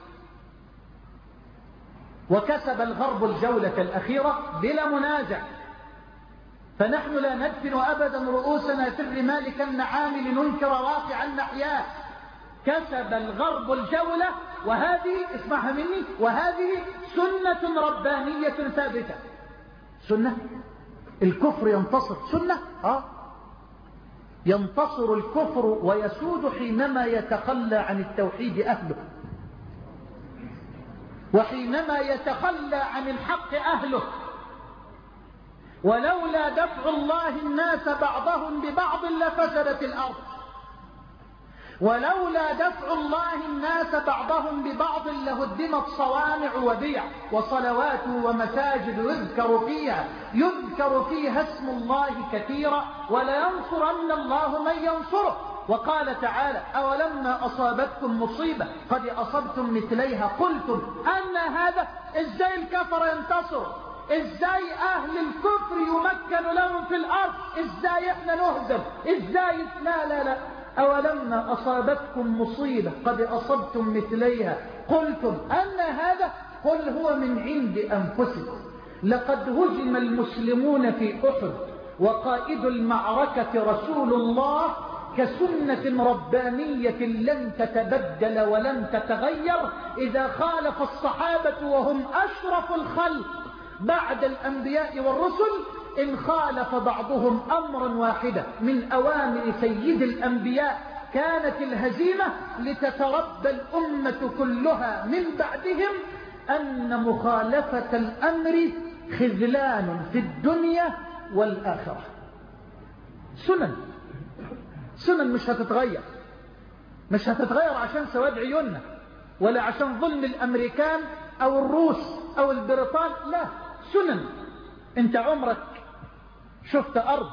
وكسب الغرب الجولة الأخيرة بلا منازع، فنحن لا ندفن أبدا رؤوسنا في الرمال كالنعام لننكر واقع نحياه. كسب الغرب الجولة، وهذه اسمعها مني، وهذه سنة ربانية ثابتة. سنة الكفر ينتصر، سنة آه ينتصر الكفر ويسود حينما يتخلى عن التوحيد أهله، وحينما يتخلى عن الحق أهله. ولولا دفع الله الناس بعضهم ببعض لفسدت الأرض، ولولا دفع الله الناس بعضهم ببعض لهدمت صوامع وبيع وصلوات ومساجد يذكر فيها يذكر فيها اسم الله كثيرا ولينصرن الله من ينصره. وقال تعالى: أولما أصابتكم مصيبة قد أصبتم مثليها قلتم أن هذا. إزاي الكفر ينتصر؟ إزاي أهل الكفر يمكن لهم في الأرض؟ إزاي إحنا نهزم؟ إزاي؟ لا لا لا أولما أصابتكم مصيبة قد أصبتم مثليها قلتم أن هذا. قل هو من عند أنفسكم. لقد هزم المسلمون في أحد وقائد المعركة رسول الله كسنة ربانية لن تتبدل ولن تتغير. إذا خالف الصحابة وهم أشرف الخلق بعد الأنبياء والرسل، إن خالف بعضهم أمرا واحدا من أوامر سيد الأنبياء كانت الهزيمة، لتتربى الأمة كلها من بعدهم أن مخالفة الأمر خذلان في الدنيا والآخرة. سنن سنن مش هتتغير، مش هتتغير عشان سواد عيوننا ولا عشان ظلم الأمريكان أو الروس أو البريطان، لا، سنن. انت عمرك شفت أرض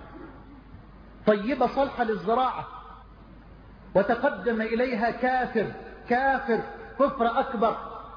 طيبة صالحة للزراعة وتقدم إليها كافر كافر كفر أكبر،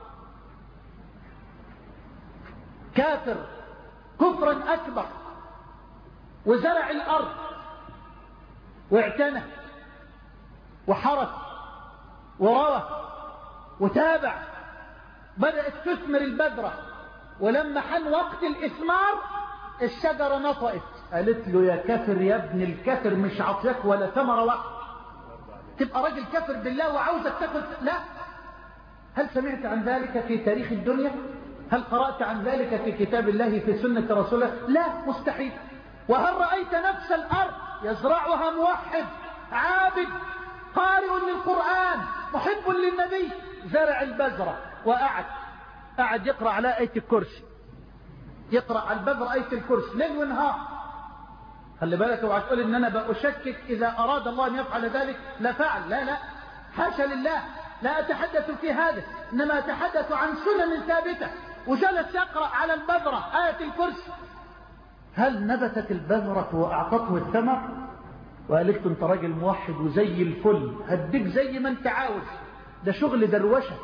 كافر كفرا أكبر، وزرع الأرض واعتنى وحرث وروى وتابع، بدأت تثمر البذرة، ولما حن وقت الإثمار الشجرة نطقت، قالت له: يا كافر يا ابن الكافر، مش عطيك ولا ثمرة واحدة، تبقى راجل كافر بالله وعاوزك تاكل؟ لا. هل سمعت عن ذلك في تاريخ الدنيا؟ هل قرأت عن ذلك في كتاب الله في سنة رسوله؟ لا، مستحيل. وهل رأيت نفس الأرض يزرعها موحد عابد قارئ للقرآن محب للنبي، زرع البذرة وقعد قعد يقرأ على آية الكرسي، يقرأ على البذرة آية الكرسي ليل ونهار. خلي بالك اوعى تقول ان انا بأشكك اذا اراد الله ان يفعل ذلك لفعل، لا لا حاشا لله، لا اتحدث في هذا، انما اتحدث عن سنن ثابتة. وجلس يقرأ على البذرة آية الكرسي. هل نبتت البذرة واعطته الثمر؟ وقالت له انت راجل موحد وزي الفل، هديك زي ما انت عاوز، ده شغل دروشة،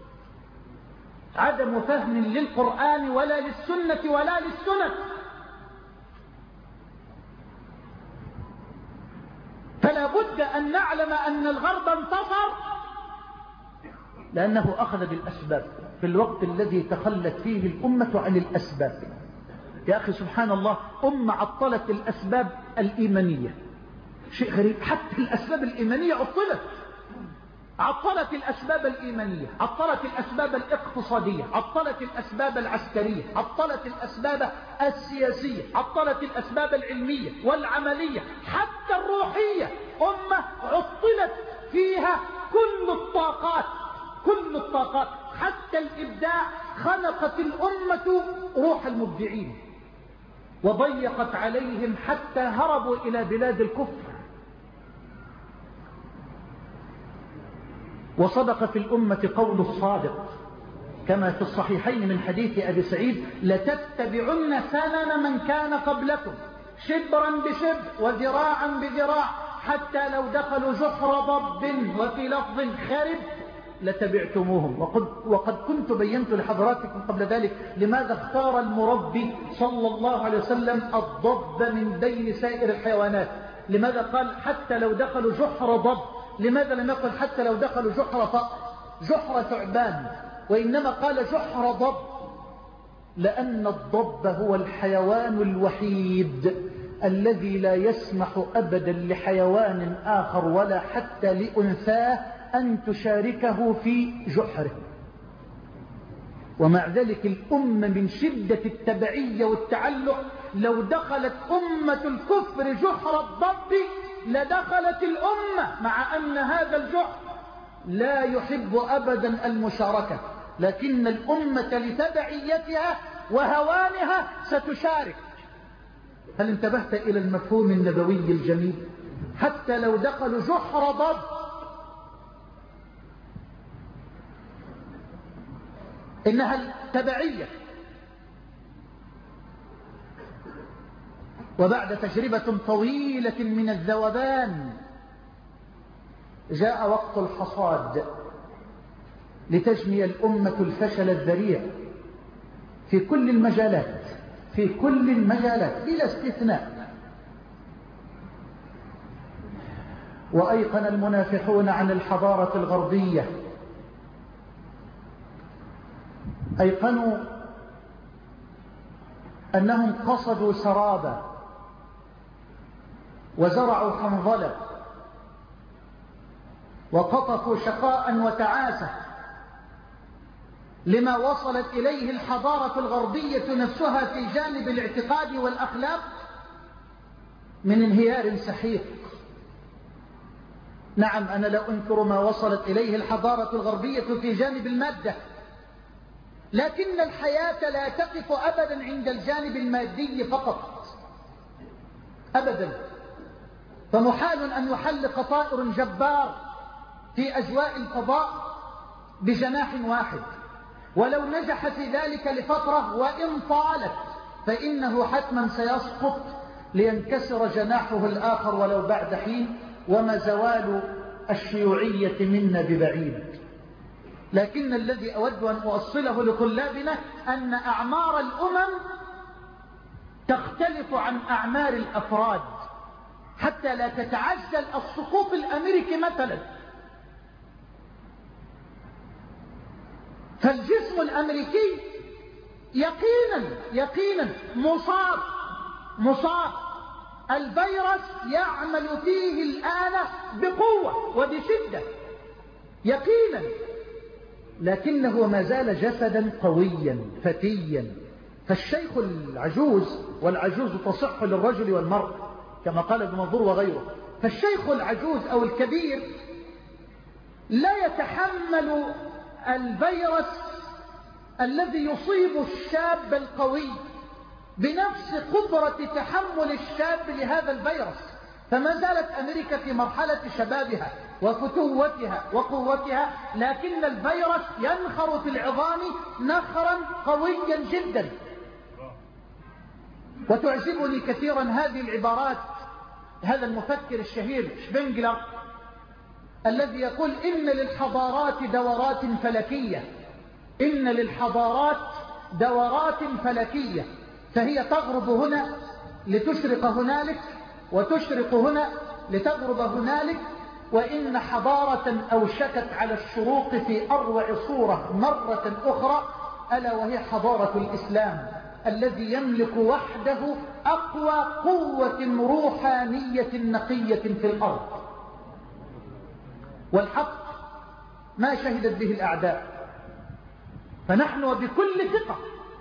عدم فهم للقرآن ولا للسنة ولا للسنن. فلا بد أن نعلم أن الغرب انتصر لأنه أخذ بالأسباب في الوقت الذي تخلت فيه الأمة عن الأسباب. يا أخي سبحان الله، أمة عطلت الأسباب الإيمانية، شيء غريب، حتى الأسباب الإيمانية عطلت. عطلت الأسباب الإيمانية، عطلت الأسباب الاقتصادية، عطلت الأسباب العسكرية، عطلت الأسباب السياسية، عطلت الأسباب العلمية والعملية، حتى الروحية. أمة عطلت فيها كل الطاقات، كل الطاقات، حتى الإبداع. خنقت الأمة روح المبدعين وضيقت عليهم حتى هربوا إلى بلاد الكفر. وصدق في الأمة قول الصادق كما في الصحيحين من حديث أبي سعيد: لتتبعن سنن من كان قبلكم شبرا بشبر وذراعا بذراع حتى لو دخلوا جحر ضب وفي لفظ خرب لتبعتموهم. وقد, وقد كنت بينت لحضراتكم قبل ذلك لماذا اختار المربي صلى الله عليه وسلم الضب من بين سائر الحيوانات. لماذا قال حتى لو دخلوا جحر ضب؟ لماذا لم يقل حتى لو دخلوا جحر فأر، جحر ثعبان، وإنما قال جحر ضب؟ لأن الضب هو الحيوان الوحيد الذي لا يسمح أبدا لحيوان آخر ولا حتى لأنثاه أن تشاركه في جحره. ومع ذلك الأمة من شدة التبعية والتعلق لو دخلت أمة الكفر جحر الضب لدخلت الأمة، مع أن هذا الجحر لا يحب أبدا المشاركة، لكن الأمة لتبعيتها وهوانها ستشارك. هل انتبهت إلى المفهوم النبوي الجميل؟ حتى لو دخلوا جحر ضب إنها التبعية. وبعد تجربة طويلة من الذوبان جاء وقت الحصاد لتجني الأمة الفشل الذريع في كل المجالات، في كل المجالات بلا استثناء. وأيقن المنافحون عن الحضارة الغربية، أيقنوا أنهم قصدوا سرابا وزرعوا حنظلة وقطفوا شقاء وتعاسة لما وصلت إليه الحضارة الغربية نفسها في جانب الاعتقاد والأخلاق من انهيار سحيق. نعم، أنا لا أنكر ما وصلت إليه الحضارة الغربية في جانب المادة، لكن الحياة لا تقف أبدا عند الجانب المادي فقط أبدا. فمحال أن يحلق طائر جبار في أجواء الفضاء بجناح واحد، ولو نجح في ذلك لفترة وإن طالت فإنه حتما سيسقط لينكسر جناحه الآخر ولو بعد حين، وما زوال الشيوعية منا ببعيد. لكن الذي أود أن أوصله لطلابنا أن أعمار الأمم تختلف عن أعمار الأفراد، حتى لا تتعجل السقوط الأمريكي مثلا. فالجسم الأمريكي يقينا يقينا مصاب مصاب الفيروس يعمل فيه الآن بقوة وبشدة يقينا، لكنه ما زال جسدا قويا فتيا. فالشيخ العجوز، والعجوز تصح للرجل والمرء كما قال ابن منظور وغيره، فالشيخ العجوز أو الكبير لا يتحمل الفيروس الذي يصيب الشاب القوي بنفس قدرة تحمل الشاب لهذا الفيروس. فما زالت أمريكا في مرحلة شبابها وفتوتها وقوتها، لكن الفيروس ينخر في العظام نخرا قويا جدا. وتعجبني كثيرا هذه العبارات، هذا المفكر الشهير شبنجلر الذي يقول إن للحضارات دورات فلكية، إن للحضارات دورات فلكية، فهي تغرب هنا لتشرق هنالك، وتشرق هنا لتغرب هنالك. وإن حضارة أوشكت على الشروق في أروع صورة مرة أخرى، ألا وهي حضارة الإسلام الذي يملك وحده أقوى قوة روحانية نقية في الأرض. والحق ما شهدت به الأعداء، فنحن وبكل ثقة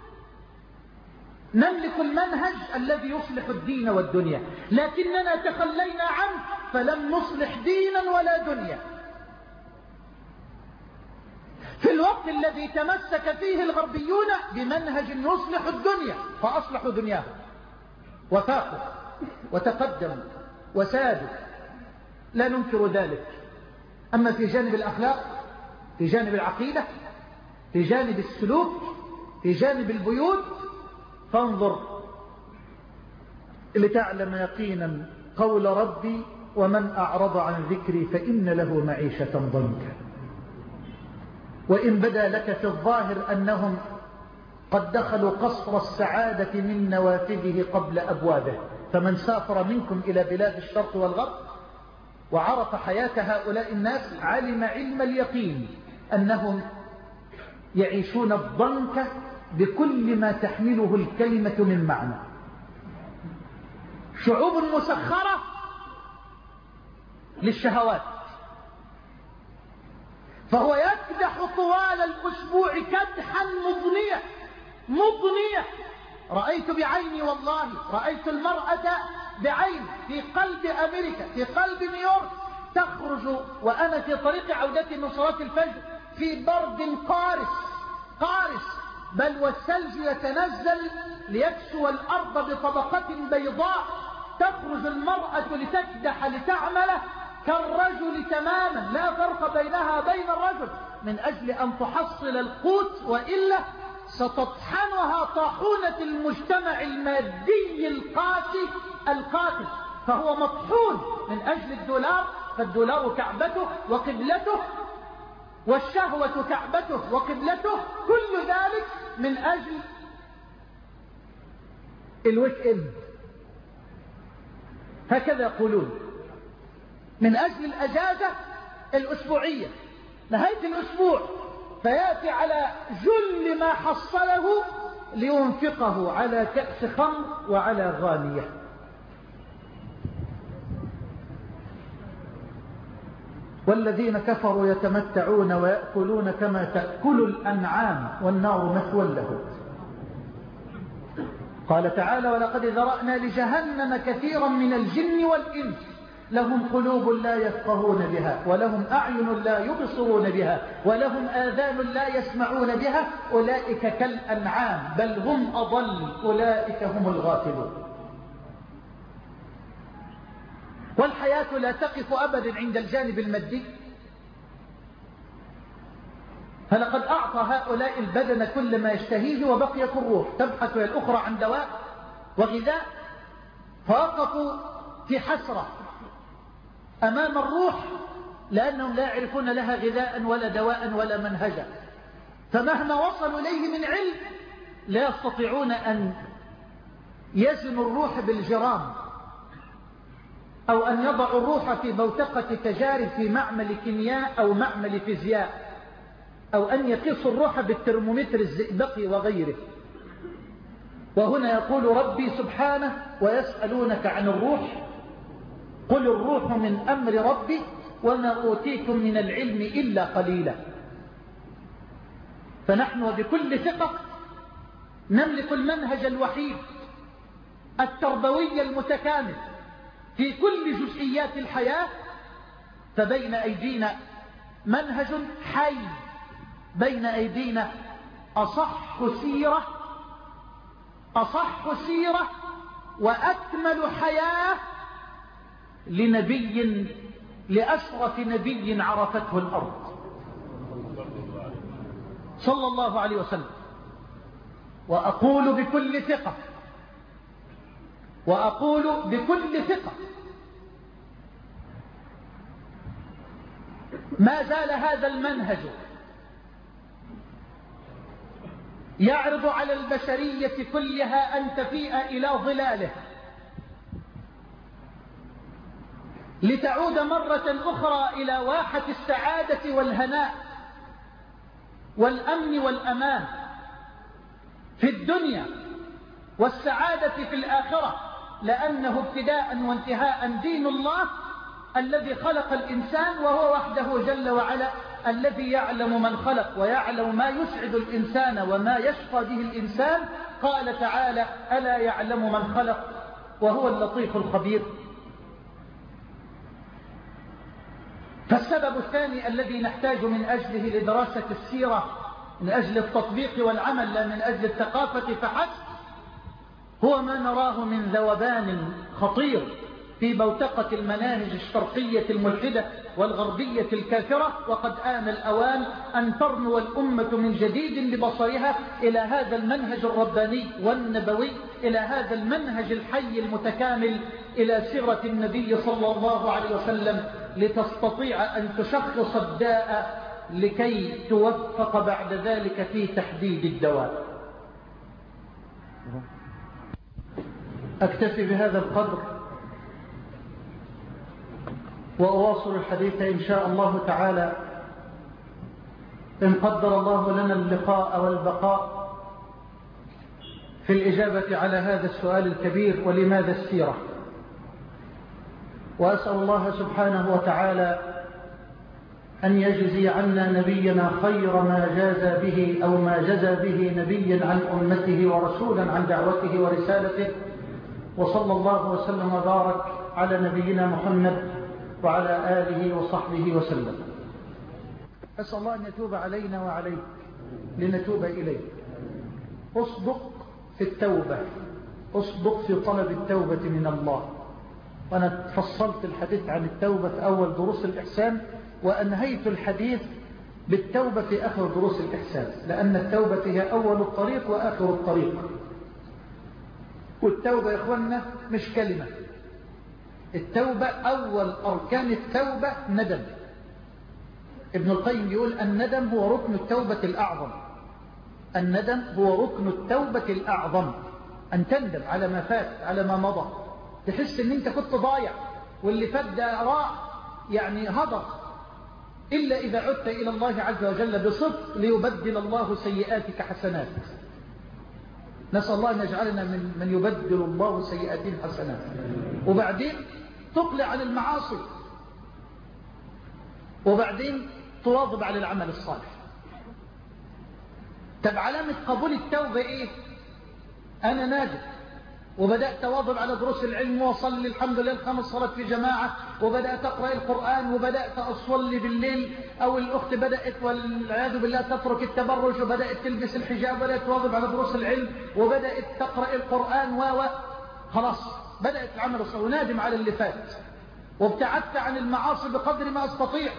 نملك المنهج الذي يصلح الدين والدنيا، لكننا تخلينا عنه فلم نصلح دينا ولا دنيا. في الوقت الذي تمسك فيه الغربيون بمنهج يصلح الدنيا فأصلحوا دنياهم وفاقوا وتقدموا وسادوا، لا ننكر ذلك. أما في جانب الأخلاق، في جانب العقيدة، في جانب السلوك، في جانب البيوت، فانظر لتعلم يقينا قول ربي ومن أعرض عن ذكري فإن له معيشة ضنكا. وإن بدا لك في الظاهر أنهم قد دخلوا قصر السعادة من نوافذه قبل أبوابه، فمن سافر منكم إلى بلاد الشرق والغرب وعرف حياة هؤلاء الناس علم علم اليقين أنهم يعيشون الضنك بكل ما تحمله الكلمة من معنى. شعوب مسخرة للشهوات، فهو يكدح طوال الأسبوع كدحا مضنية مضنية. رأيت بعيني، والله رأيت المرأة بعيني في قلب أمريكا، في قلب نيويورك، تخرج وأنا في طريق عودتي من صلاة الفجر في برد قارس قارس، بل والثلج يتنزل ليكسو الأرض بطبقة بيضاء. تخرج المرأة لتكدح لتعمل كالرجل تماما، لا فرق بينها وبين الرجل، من أجل أن تحصل القوت، وإلا ستطحنها طاحونة المجتمع المادي القاسي القاتل. فهو مطحون من أجل الدولار، فالدولار كعبته وقبلته، والشهوة كعبته وقبلته، كل ذلك من أجل الويك إند، هكذا يقولون، من أجل الأجازة الأسبوعية، نهاية الأسبوع، فيأتي على جل ما حصله لينفقه على كأس خمر وعلى غانية. والذين كفروا يتمتعون ويأكلون كما تأكل الأنعام والنار مثوى لهم. قال تعالى ولقد ذرأنا لجهنم كثيرا من الجن والإنس لهم قلوب لا يفقهون بها ولهم أعين لا يبصرون بها ولهم آذان لا يسمعون بها أولئك كالأنعام بل هم أضل أولئك هم الغافلون. والحياة لا تقف أبدا عند الجانب المادي، فلقد أعطى هؤلاء البدن كل ما يشتهيه وبقيت الروح تبحث الأخرى عن دواء وغذاء، فوقفوا في حسرة أمام الروح لأنهم لا يعرفون لها غذاء ولا دواء ولا منهجا، فمهما وصلوا إليه من علم لا يستطيعون أن يزنوا الروح بالجرام أو أن يضعوا الروح في بوتقة تجارب في معمل كيمياء أو معمل فيزياء، أو أن يقيسوا الروح بالترمومتر الزئبقي وغيره. وهنا يقول ربي سبحانه ويسألونك عن الروح قل الروح من أمر ربي وما أوتيتم من العلم إلا قليلا. فنحن وبكل ثقة نملك المنهج الوحيد التربوي المتكامل في كل جزئيات الحياة، فبين أيدينا منهج حي بين أيدينا، أصح سيرة أصح سيرة وأكمل حياة لنبي لأشرف نبي عرفته الأرض صلى الله عليه وسلم. وأقول بكل ثقة وأقول بكل ثقة ما زال هذا المنهج يعرض على البشرية كلها أن تفيء إلى ظلاله لتعود مرة أخرى إلى واحة السعادة والهناء والأمن والأمان في الدنيا والسعادة في الآخرة، لأنه ابتداء وانتهاء دين الله الذي خلق الإنسان، وهو وحده جل وعلا الذي يعلم من خلق ويعلم ما يسعد الإنسان وما يشقى به الإنسان. قال تعالى: ألا يعلم من خلق وهو اللطيف الخبير. فالسبب الثاني الذي نحتاج من أجله لدراسة السيرة من أجل التطبيق والعمل لا من أجل الثقافة فحسب هو ما نراه من ذوبان خطير في بوتقة المناهج الشرقية الملحدة والغربية الكافرة. وقد آن الأوان أن ترنو الأمة من جديد ببصرها إلى هذا المنهج الرباني والنبوي، إلى هذا المنهج الحي المتكامل، إلى سيرة النبي صلى الله عليه وسلم، لتستطيع أن تشخص الداء لكي توفق بعد ذلك في تحديد الدواء. أكتفي بهذا القدر وأواصل الحديث إن شاء الله تعالى إن قدر الله لنا اللقاء والبقاء في الإجابة على هذا السؤال الكبير: ولماذا السيرة؟ وأسأل الله سبحانه وتعالى أن يجزي عنا نبينا خير ما جاز به أو ما جزى به نبيا عن أمته ورسولا عن دعوته ورسالته. وصلى الله وسلم وبارك على نبينا محمد وعلى آله وصحبه وسلم. أسأل الله أن يتوب علينا وعليك لنتوب إليه. أصدق في التوبة، أصدق في طلب التوبة من الله. وأنا فصلت الحديث عن التوبة في أول دروس الإحسان، وأنهيت الحديث بالتوبة في آخر دروس الإحسان، لأن التوبة هي أول الطريق وآخر الطريق. والتوبة يا إخواننا مش كلمة، التوبة أول أركان التوبة ندم. ابن القيم يقول الندم هو ركن التوبة الأعظم. الندم هو ركن التوبة الأعظم، أن تندم على ما فات، على ما مضى، تحس أن أنت كنت ضايع واللي فات ده راح يعني هضر، إلا إذا عدت إلى الله عز وجل بصدق ليبدل الله سيئاتك حسنات. نسأل الله أن يجعلنا من من يبدل الله سيئاتهم حسنات. وبعدين تقلع عن المعاصي، وبعدين تواظب على العمل الصالح. طب علامة قبول التوبة إيه؟ أنا ناجح وبدأت أواظب على دروس العلم وأصلي الحمد لله الخمس صلاة في جماعة، وبدأت أقرأ القرآن، وبدأت أصلي بالليل، أو الأخت بدأت والعياذ بالله تترك التبرج وبدأت تلبس الحجاب، وبدأت تواظب على دروس العلم، وبدأت تقرأ القرآن و خلاص بدأت العمل الصالح، ونادم على اللي فات، وابتعدت عن المعاصي بقدر ما أستطيع.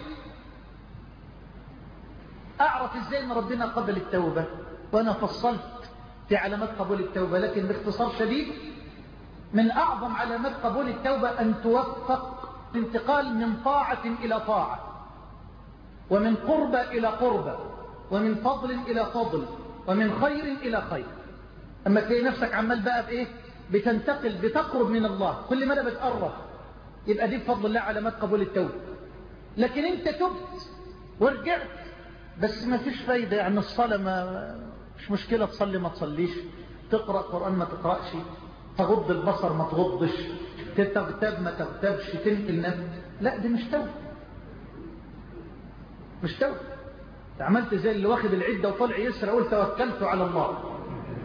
أعرف إزاي أن ربنا قبل التوبة؟ وأنا فصلت في علامات قبول التوبة، لكن باختصار شديد من أعظم علامات قبول التوبة أن توفق الانتقال من طاعة إلى طاعة، ومن قربة إلى قربة، ومن فضل إلى فضل، ومن خير إلى خير. أما تلاقي نفسك عمال بقى بإيه؟ بتنتقل، بتقرب من الله، كل مدى بتقرب، يبقى دي بفضل الله علامات قبول التوبة. لكن أنت تبت ورجعت بس ما فيش فايدة، يعني الصلاة ما مش مشكلة، تصلي ما تصليش، تقرأ قرآن ما تقرأش، تغض البصر ما تغضش، تغتاب ما تغتابش، تنقل نفس، لا دي مش توبة، مش توبة. عملت زي اللي واخد العدة وطلع يسرى قول توكلت على الله،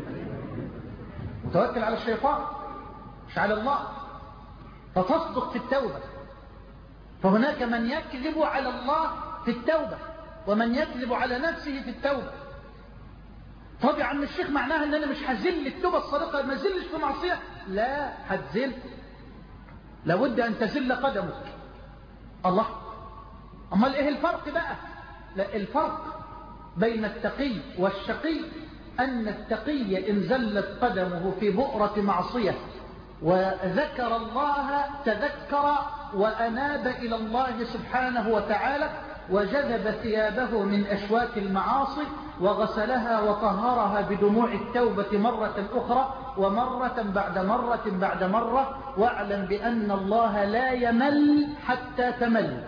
وتوكل على الشيطان مش على الله. فتصدق في التوبة. فهناك من يكذب على الله في التوبة، ومن يكذب على نفسه في التوبة. طب يا عم الشيخ معناها ان انا مش هزل التوبة الصادقة، ما زلش في معصية؟ لا، هتزل، لابد ان تزل قدمك. الله، امال ايه الفرق بقى؟ لا، الفرق بين التقي والشقي ان التقي ان زلت قدمه في بؤرة معصية وذكر الله تذكر وأناب إلى الله سبحانه وتعالى، وجذب ثيابه من أشواك المعاصي وغسلها وطهرها بدموع التوبة مرة أخرى ومرة بعد مرة بعد مرة. واعلم بأن الله لا يمل حتى تمل،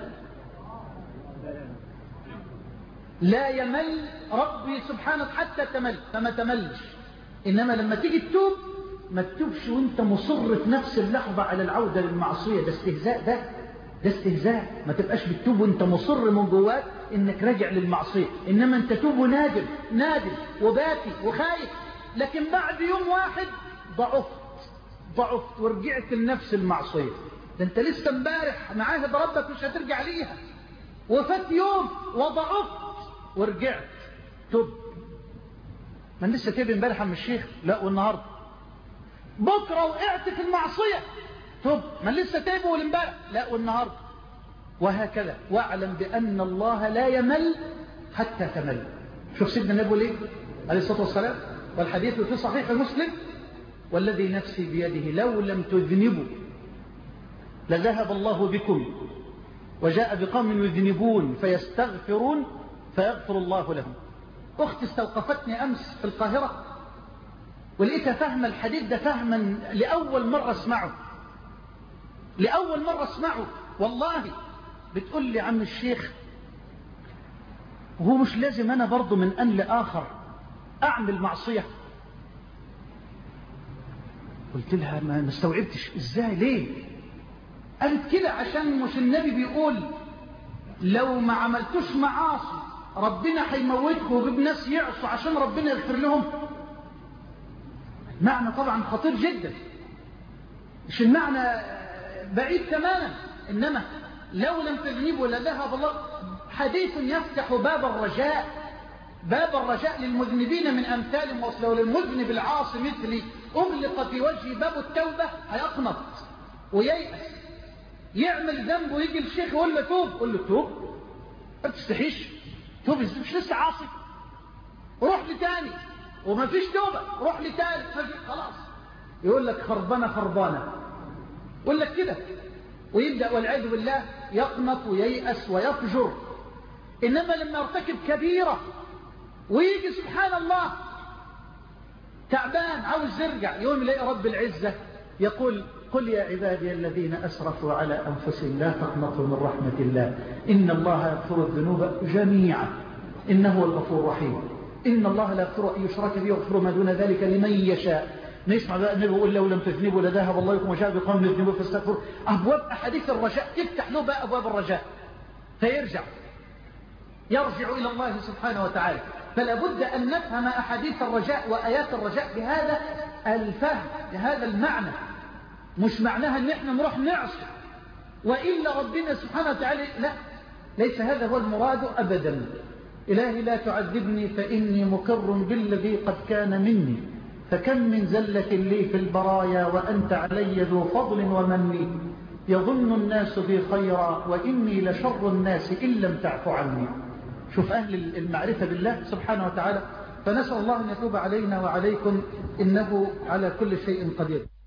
لا يمل ربي سبحانه حتى تمل، فما تملش. إنما لما تيجي تتوب ما تتوبش وانت مصر في نفس اللحظة على العودة للمعصية، ده استهزاء، ده ده استهزاء. ما تبقاش بتتوب وانت مصر من جواك انك راجع للمعصية، انما انت توب ونادم نادم وباكي وخايف، لكن بعد يوم واحد ضعفت ضعفت ورجعت لنفس المعصية. ده انت لسه امبارح معاهد ربك مش هترجع ليها، وفات يوم وضعفت ورجعت. توب. من لسه تيب امبارح من الشيخ؟ لا، والنهارده بكرة وقعت في المعصية، طب ما لسه تايبه والامبارح؟ لا، والنهارده، وهكذا. واعلم بأن الله لا يمل حتى تمل. شوف سيدنا النبي ليه عليه الصلاة والسلام، والحديث في صحيح مسلم: والذي نفسي بيده لو لم تذنبوا لذهب الله بكم وجاء بقوم يذنبون فيستغفرون فيغفر الله لهم. أختي استوقفتني أمس في القاهرة ولقيتها فهم الحديث ده فهما لأول مرة اسمعه، لأول مرة اسمعه والله. بتقول لي عم الشيخ هو مش لازم أنا برضو من أن لآخر أعمل معصية؟ قلت لها ما استوعبتش إزاي ليه؟ قالت كده عشان مش النبي بيقول لو ما عملتوش معاصي ربنا هيموتكم ويجيب ناس يعصوا عشان ربنا يغفر لهم؟ معنى طبعا خطير جدا، مش المعنى بعيد تماما. إنما لو لم تذنبوا لذهب الله، حديث يفتح باب الرجاء، باب الرجاء للمذنبين من أمثالهم. لو للمذنب العاصي مثلي أغلق في وجه باب التوبة هيقنط وييأس، يعمل ذنب ويجي الشيخ يقول له توب، يقول له توب ما تستحيش، توب مش لسه عاصي، روح لتاني وما فيش توبة، روح لتالت، خلاص يقول لك خربانة خربانة، يقول لك كده، ويبدأ والعياذ بالله يقنط وييأس ويفجر. إنما لما يرتكب كبيرة ويجي سبحان الله تعبان عاوز يرجع، يوم يلاقي رب العزة يقول: قل يا عبادي الذين أسرفوا على أنفسهم لا تقنطوا من رحمة الله إن الله يغفر الذنوب جميعا إنه هو الغفور الرحيم إن الله لا يغفر أن يشرك به ويغفر ما دون ذلك لمن يشاء. نسمع بقى النبي يقول: لو لم تذنبوا لذهب الله بكم وجاء بقوم يذنبوا فاستغفروا. أبواب أحاديث الرجاء تفتح له بقى أبواب الرجاء فيرجع يرجع إلى الله سبحانه وتعالى. فلا بد أن نفهم أحاديث الرجاء وآيات الرجاء بهذا الفهم، بهذا المعنى. مش معناها أن احنا نروح نعصي وإلا ربنا سبحانه وتعالى، لا، ليس هذا هو المراد أبدا. إلهي لا تعذبني فإني مقر بالذي قد كان مني، فكم من زلة لي في البرايا وأنت علي ذو فضل ومن، يظن الناس بي خيرا وإني لشر الناس إن لم تعف عني. شوف أهل المعرفة بالله سبحانه وتعالى. فنسأل الله أن يتوب علينا وعليكم إنه على كل شيء قدير.